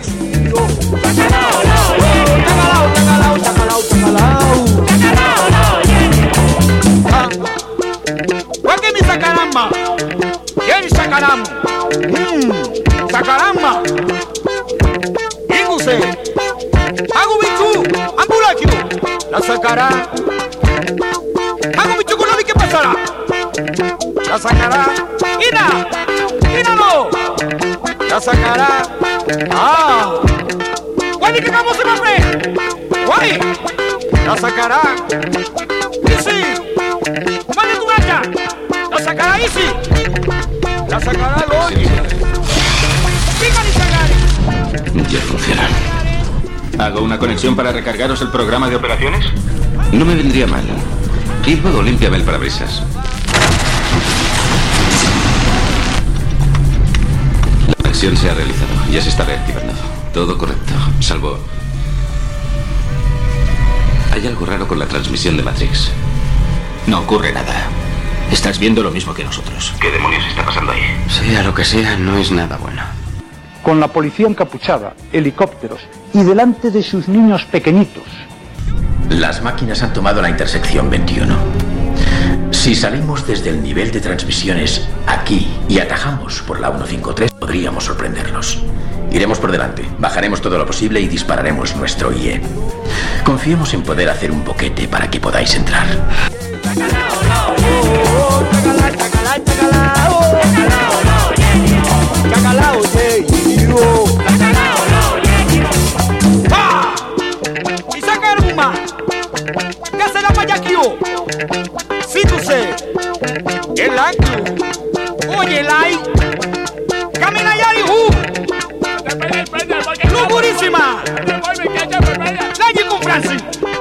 ¡Guaque mi sacaramba! ¿Quién sacaramba? ¡Mmm! ¡Sacaramba! ¡Inguse! ¡Hago bichu! ¡Ambulacho! ¡La sacará! ¡Hago bichu con la vi que pasará! ¡La sacará! ¡Ina! ¡Ina no! ¡La sacará! ¡Ah! ¡Guay, que acabamos de mamre! ¡Guay! ¡La sacará! ¡Isi! ¡Vale tu gacha! ¡La sacará Isi! ¡La sacará Loli! Ya funciona. ¿Hago una conexión para recargaros el programa de operaciones? No me vendría mal. Y luego límpiame el parabrisas. La conexión se ha realizado. Ya se está reactivando. Todo correcto. Salvo... Hay algo raro con la transmisión de Matrix. No ocurre nada. Estás viendo lo mismo que nosotros. ¿Qué demonios está pasando ahí? Sea lo que sea, no es nada bueno. Con la policía encapuchada, helicópteros y delante de sus niños pequeñitos. Las máquinas han tomado la intersección veintiuno. Si salimos desde el nivel de transmisiones aquí y atajamos por la ciento cincuenta y tres, podríamos sorprenderlos. Iremos por delante, bajaremos todo lo posible y dispararemos nuestro I E. Confiemos en poder hacer un boquete para que podáis entrar. ¡Ah! ¡Y saca el Guma! ¿Qué hace la Mayaquio? Sí, tú sé. El acto. Oye, el ay. Camina ya, hijo. ¡No, buenísima! ¡Nadie con Francis!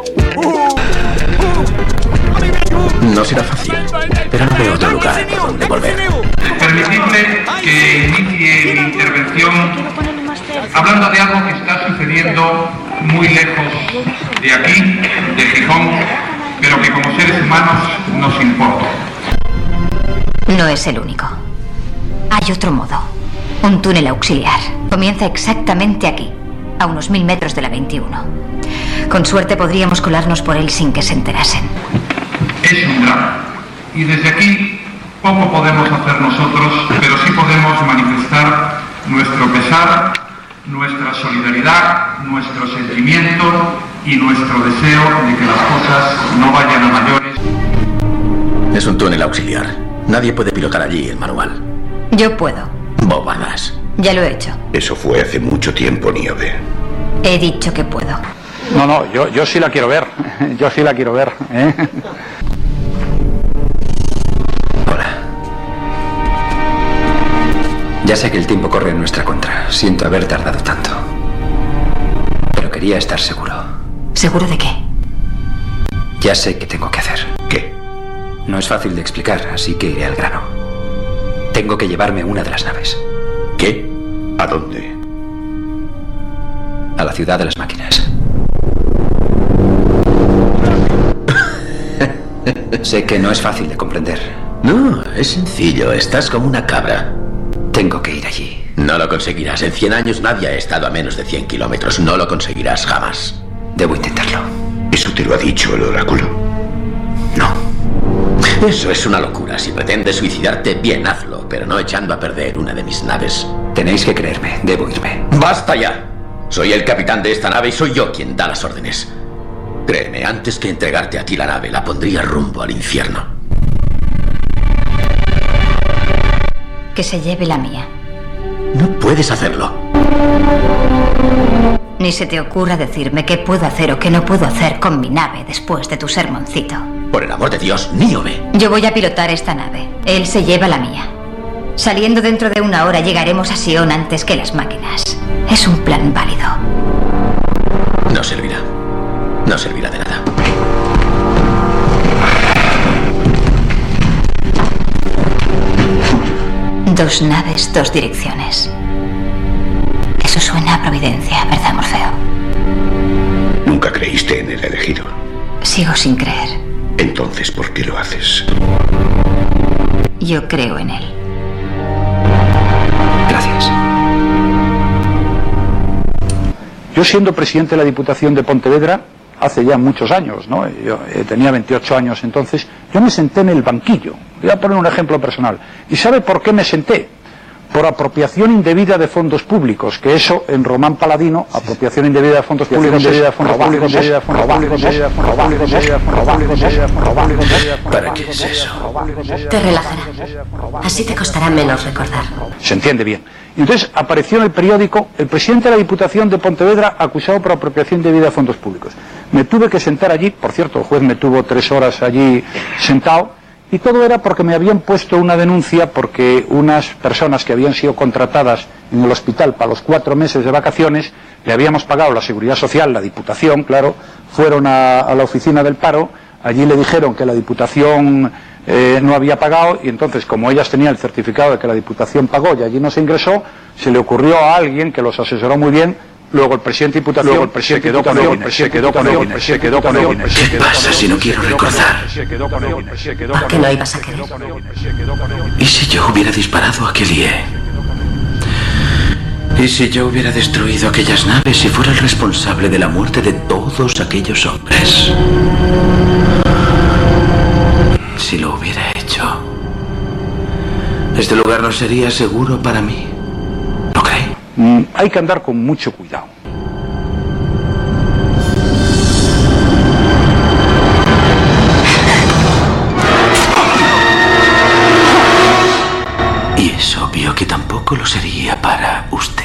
No será fácil, pero no veo otro lugar por donde volver. Permitidme que inicie mi intervención hablando de algo que está sucediendo muy lejos de aquí, de Gijón, pero que como seres humanos nos importa. No es el único. Hay otro modo. Un túnel auxiliar. Comienza exactamente aquí, a unos mil metros de la veintiuno. Con suerte podríamos colarnos por él sin que se enterasen. Es un drama. Y desde aquí poco podemos hacer nosotros, pero sí podemos manifestar nuestro pesar, nuestra solidaridad, nuestro sentimiento y nuestro deseo de que las cosas no vayan a mayores. Es un túnel auxiliar. Nadie puede pilotar allí el manual. Yo puedo. Bobadas. Ya lo he hecho. Eso fue hace mucho tiempo, Niobe. He dicho que puedo. No, no, yo, yo sí la quiero ver. Yo sí la quiero ver. ¿eh? Ya sé que el tiempo corre en nuestra contra. Siento haber tardado tanto. Pero quería estar seguro. ¿Seguro de qué? Ya sé qué tengo que hacer. ¿Qué? No es fácil de explicar, así que iré al grano. Tengo que llevarme una de las naves. ¿Qué? ¿A dónde? A la ciudad de las máquinas. Sé que no es fácil de comprender. No, es sencillo. Estás como una cabra. Tengo que ir allí. No lo conseguirás. En cien años nadie ha estado a menos de cien kilómetros. No lo conseguirás jamás. Debo intentarlo. ¿Eso te lo ha dicho el oráculo? No. Eso es una locura. Si pretendes suicidarte, bien, hazlo, pero no echando a perder una de mis naves. Tenéis que creerme. Debo irme. ¡Basta ya! Soy el capitán de esta nave y soy yo quien da las órdenes. Créeme, antes que entregarte a ti la nave, la pondría rumbo al infierno. Que se lleve la mía. No puedes hacerlo. Ni se te ocurra decirme qué puedo hacer o qué no puedo hacer con mi nave después de tu sermoncito. Por el amor de Dios, Niobe. Yo voy a pilotar esta nave. Él se lleva la mía. Saliendo dentro de una hora llegaremos a Sion antes que las máquinas. Es un plan válido. No servirá. No servirá de nada. Dos naves, dos direcciones. Eso suena a providencia, ¿verdad, Morfeo? Nunca creíste en el elegido. Sigo sin creer. Entonces, ¿por qué lo haces? Yo creo en él. Gracias. Yo, siendo presidente de la Diputación de Pontevedra, hace ya muchos años, ¿no? Yo eh, tenía veintiocho años entonces, yo me senté en el banquillo. Voy a poner un ejemplo personal. ¿Y sabe por qué me senté? Por apropiación indebida de fondos públicos, que eso en Román Paladino, apropiación indebida de fondos públicos, indebida de fondos públicos, indebida de fondos públicos, indebida de fondos públicos, indebida de fondos públicos, indebida de fondos públicos. ¿Para qué es eso? Te relajará. Así te costará menos recordar. Se entiende bien. Y entonces apareció en el periódico el presidente de la Diputación de Pontevedra acusado por apropiación indebida de fondos públicos. Me tuve que sentar allí, por cierto, el juez me tuvo tres horas allí sentado, y todo era porque me habían puesto una denuncia porque unas personas que habían sido contratadas en el hospital para los cuatro meses de vacaciones, le habíamos pagado la Seguridad Social, la Diputación, claro, fueron a, a la oficina del paro, allí le dijeron que la Diputación eh, no había pagado, y entonces, como ellas tenían el certificado de que la Diputación pagó y allí no se ingresó, se le ocurrió a alguien que los asesoró muy bien. Luego el presidente de Diputación, luego el presidente se quedó con él, se quedó con él, se quedó con él. ¿Qué pasa si no quiero recordar? ¿A qué no ibas a querer? ¿Y si yo hubiera disparado a Kelly? ¿Y si yo hubiera destruido aquellas naves y fuera el responsable de la muerte de todos aquellos hombres? Si lo hubiera hecho, este lugar no sería seguro para mí. ¿No cree? Mm, hay que andar con mucho cuidado. Y es obvio que tampoco lo sería para usted.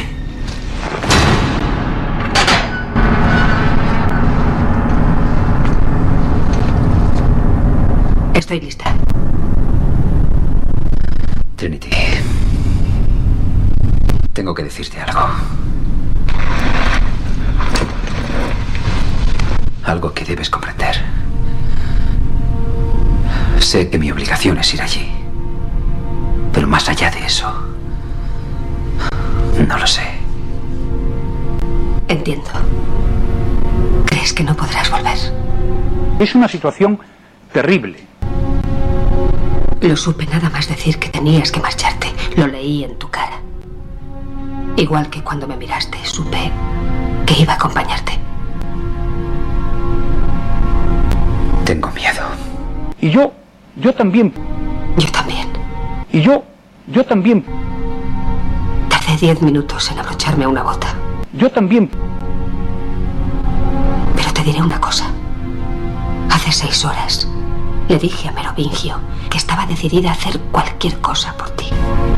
Estoy lista. Trinity, tengo que decirte algo. Algo que debes comprender. Sé que mi obligación es ir allí. Pero más allá de eso, no lo sé. Entiendo. ¿Crees que no podrás volver? Es una situación terrible. Lo supe nada más decir que tenías que marcharte. Lo leí en tu cara. Igual que cuando me miraste, supe que iba a acompañarte. Tengo miedo. Y yo Yo también. Yo también. Y yo, yo también. Tardé diez minutos en abrocharme una bota. Yo también. Pero te diré una cosa. Hace seis horas le dije a Merovingio que estaba decidida a hacer cualquier cosa por ti.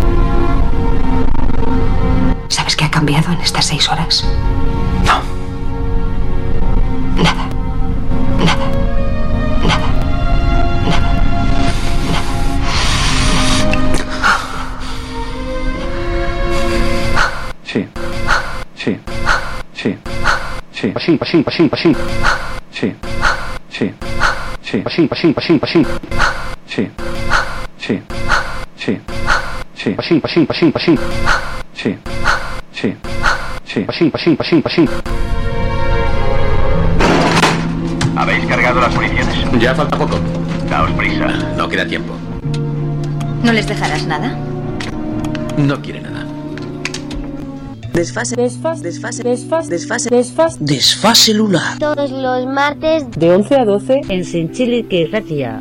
¿Sabes qué ha cambiado en estas seis horas? No. Nada. Nada. Nada. Nada. Sí. Sí. Sí. Sí. Así, así, así, así. Sí. Sí. Sí. Así, así, así, así. Sí. Sí. Sí. Sí. Así, así, así, así. Sí. Sí. Sí. Así, así, así, así. ¿Habéis cargado las municiones? Ya falta poco. Daos prisa. No queda tiempo. ¿No les dejarás nada? No quiere nada. Desfase, desfase, desfase, desfase, desfase, desfase, desfase lunar. Todos los martes de once a doce en Zintzilik Irratia.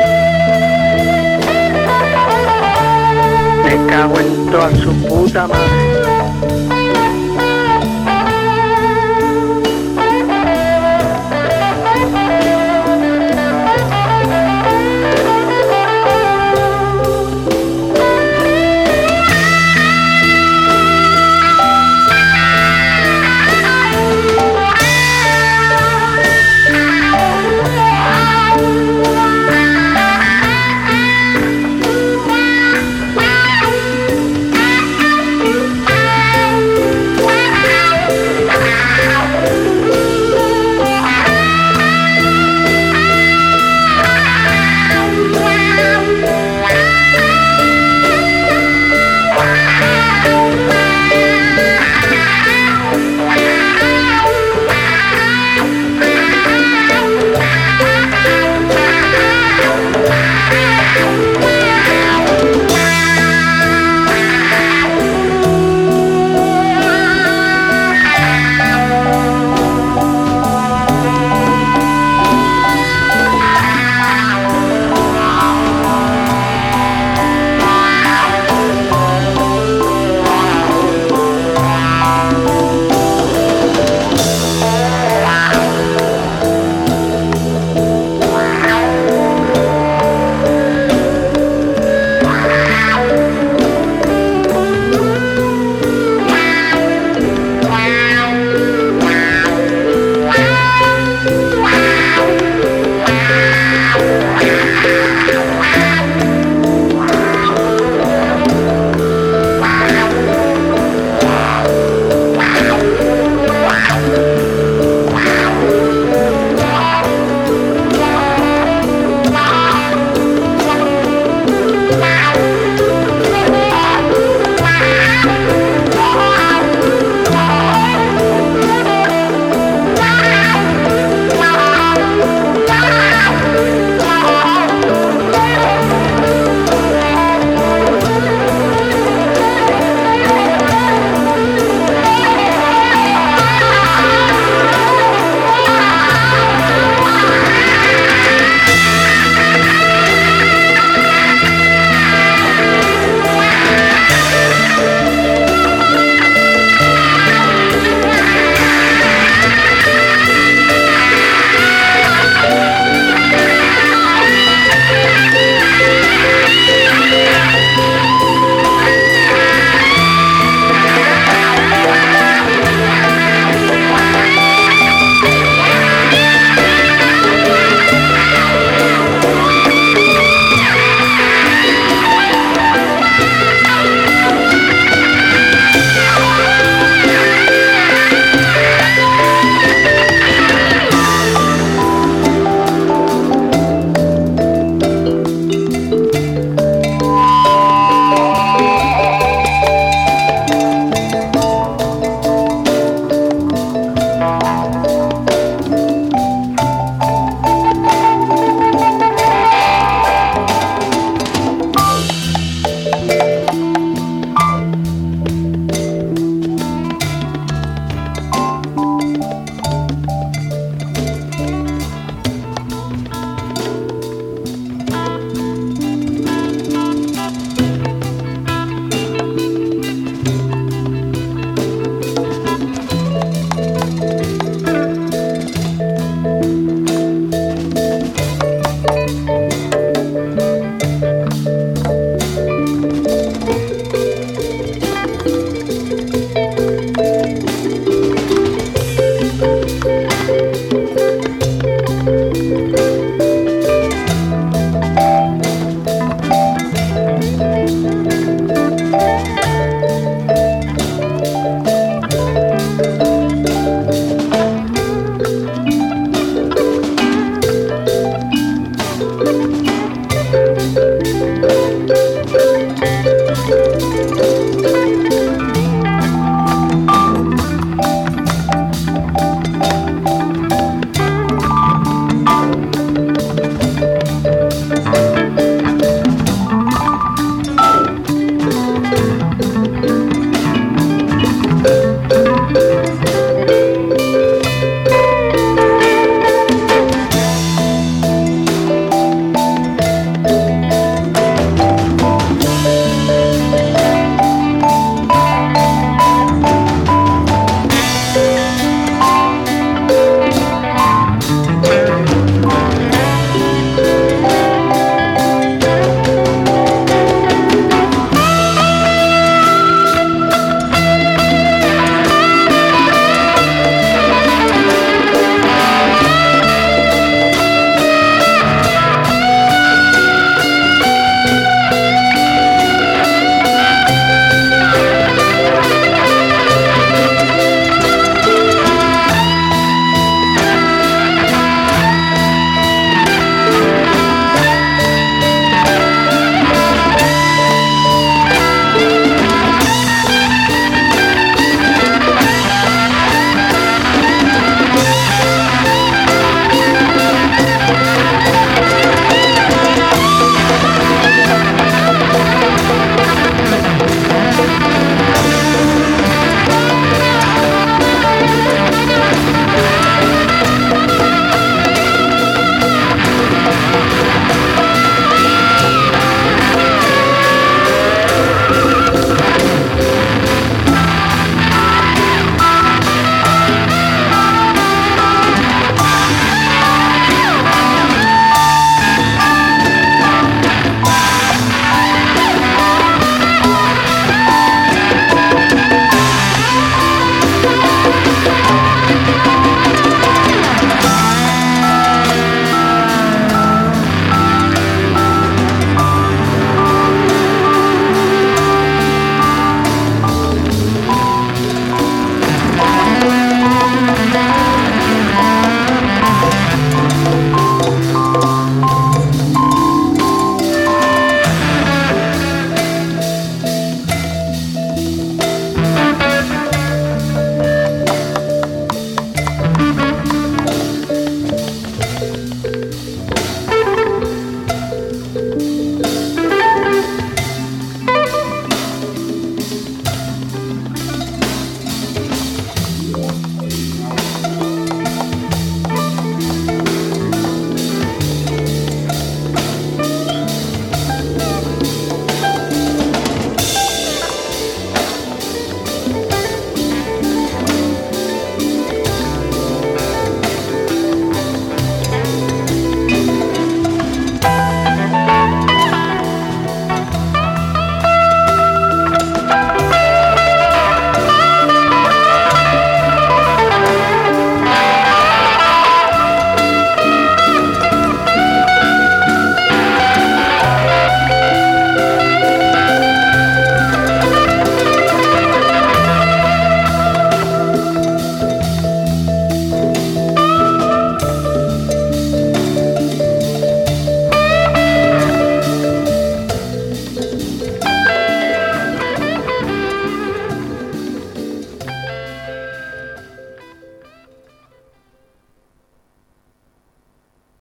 Su puta madre.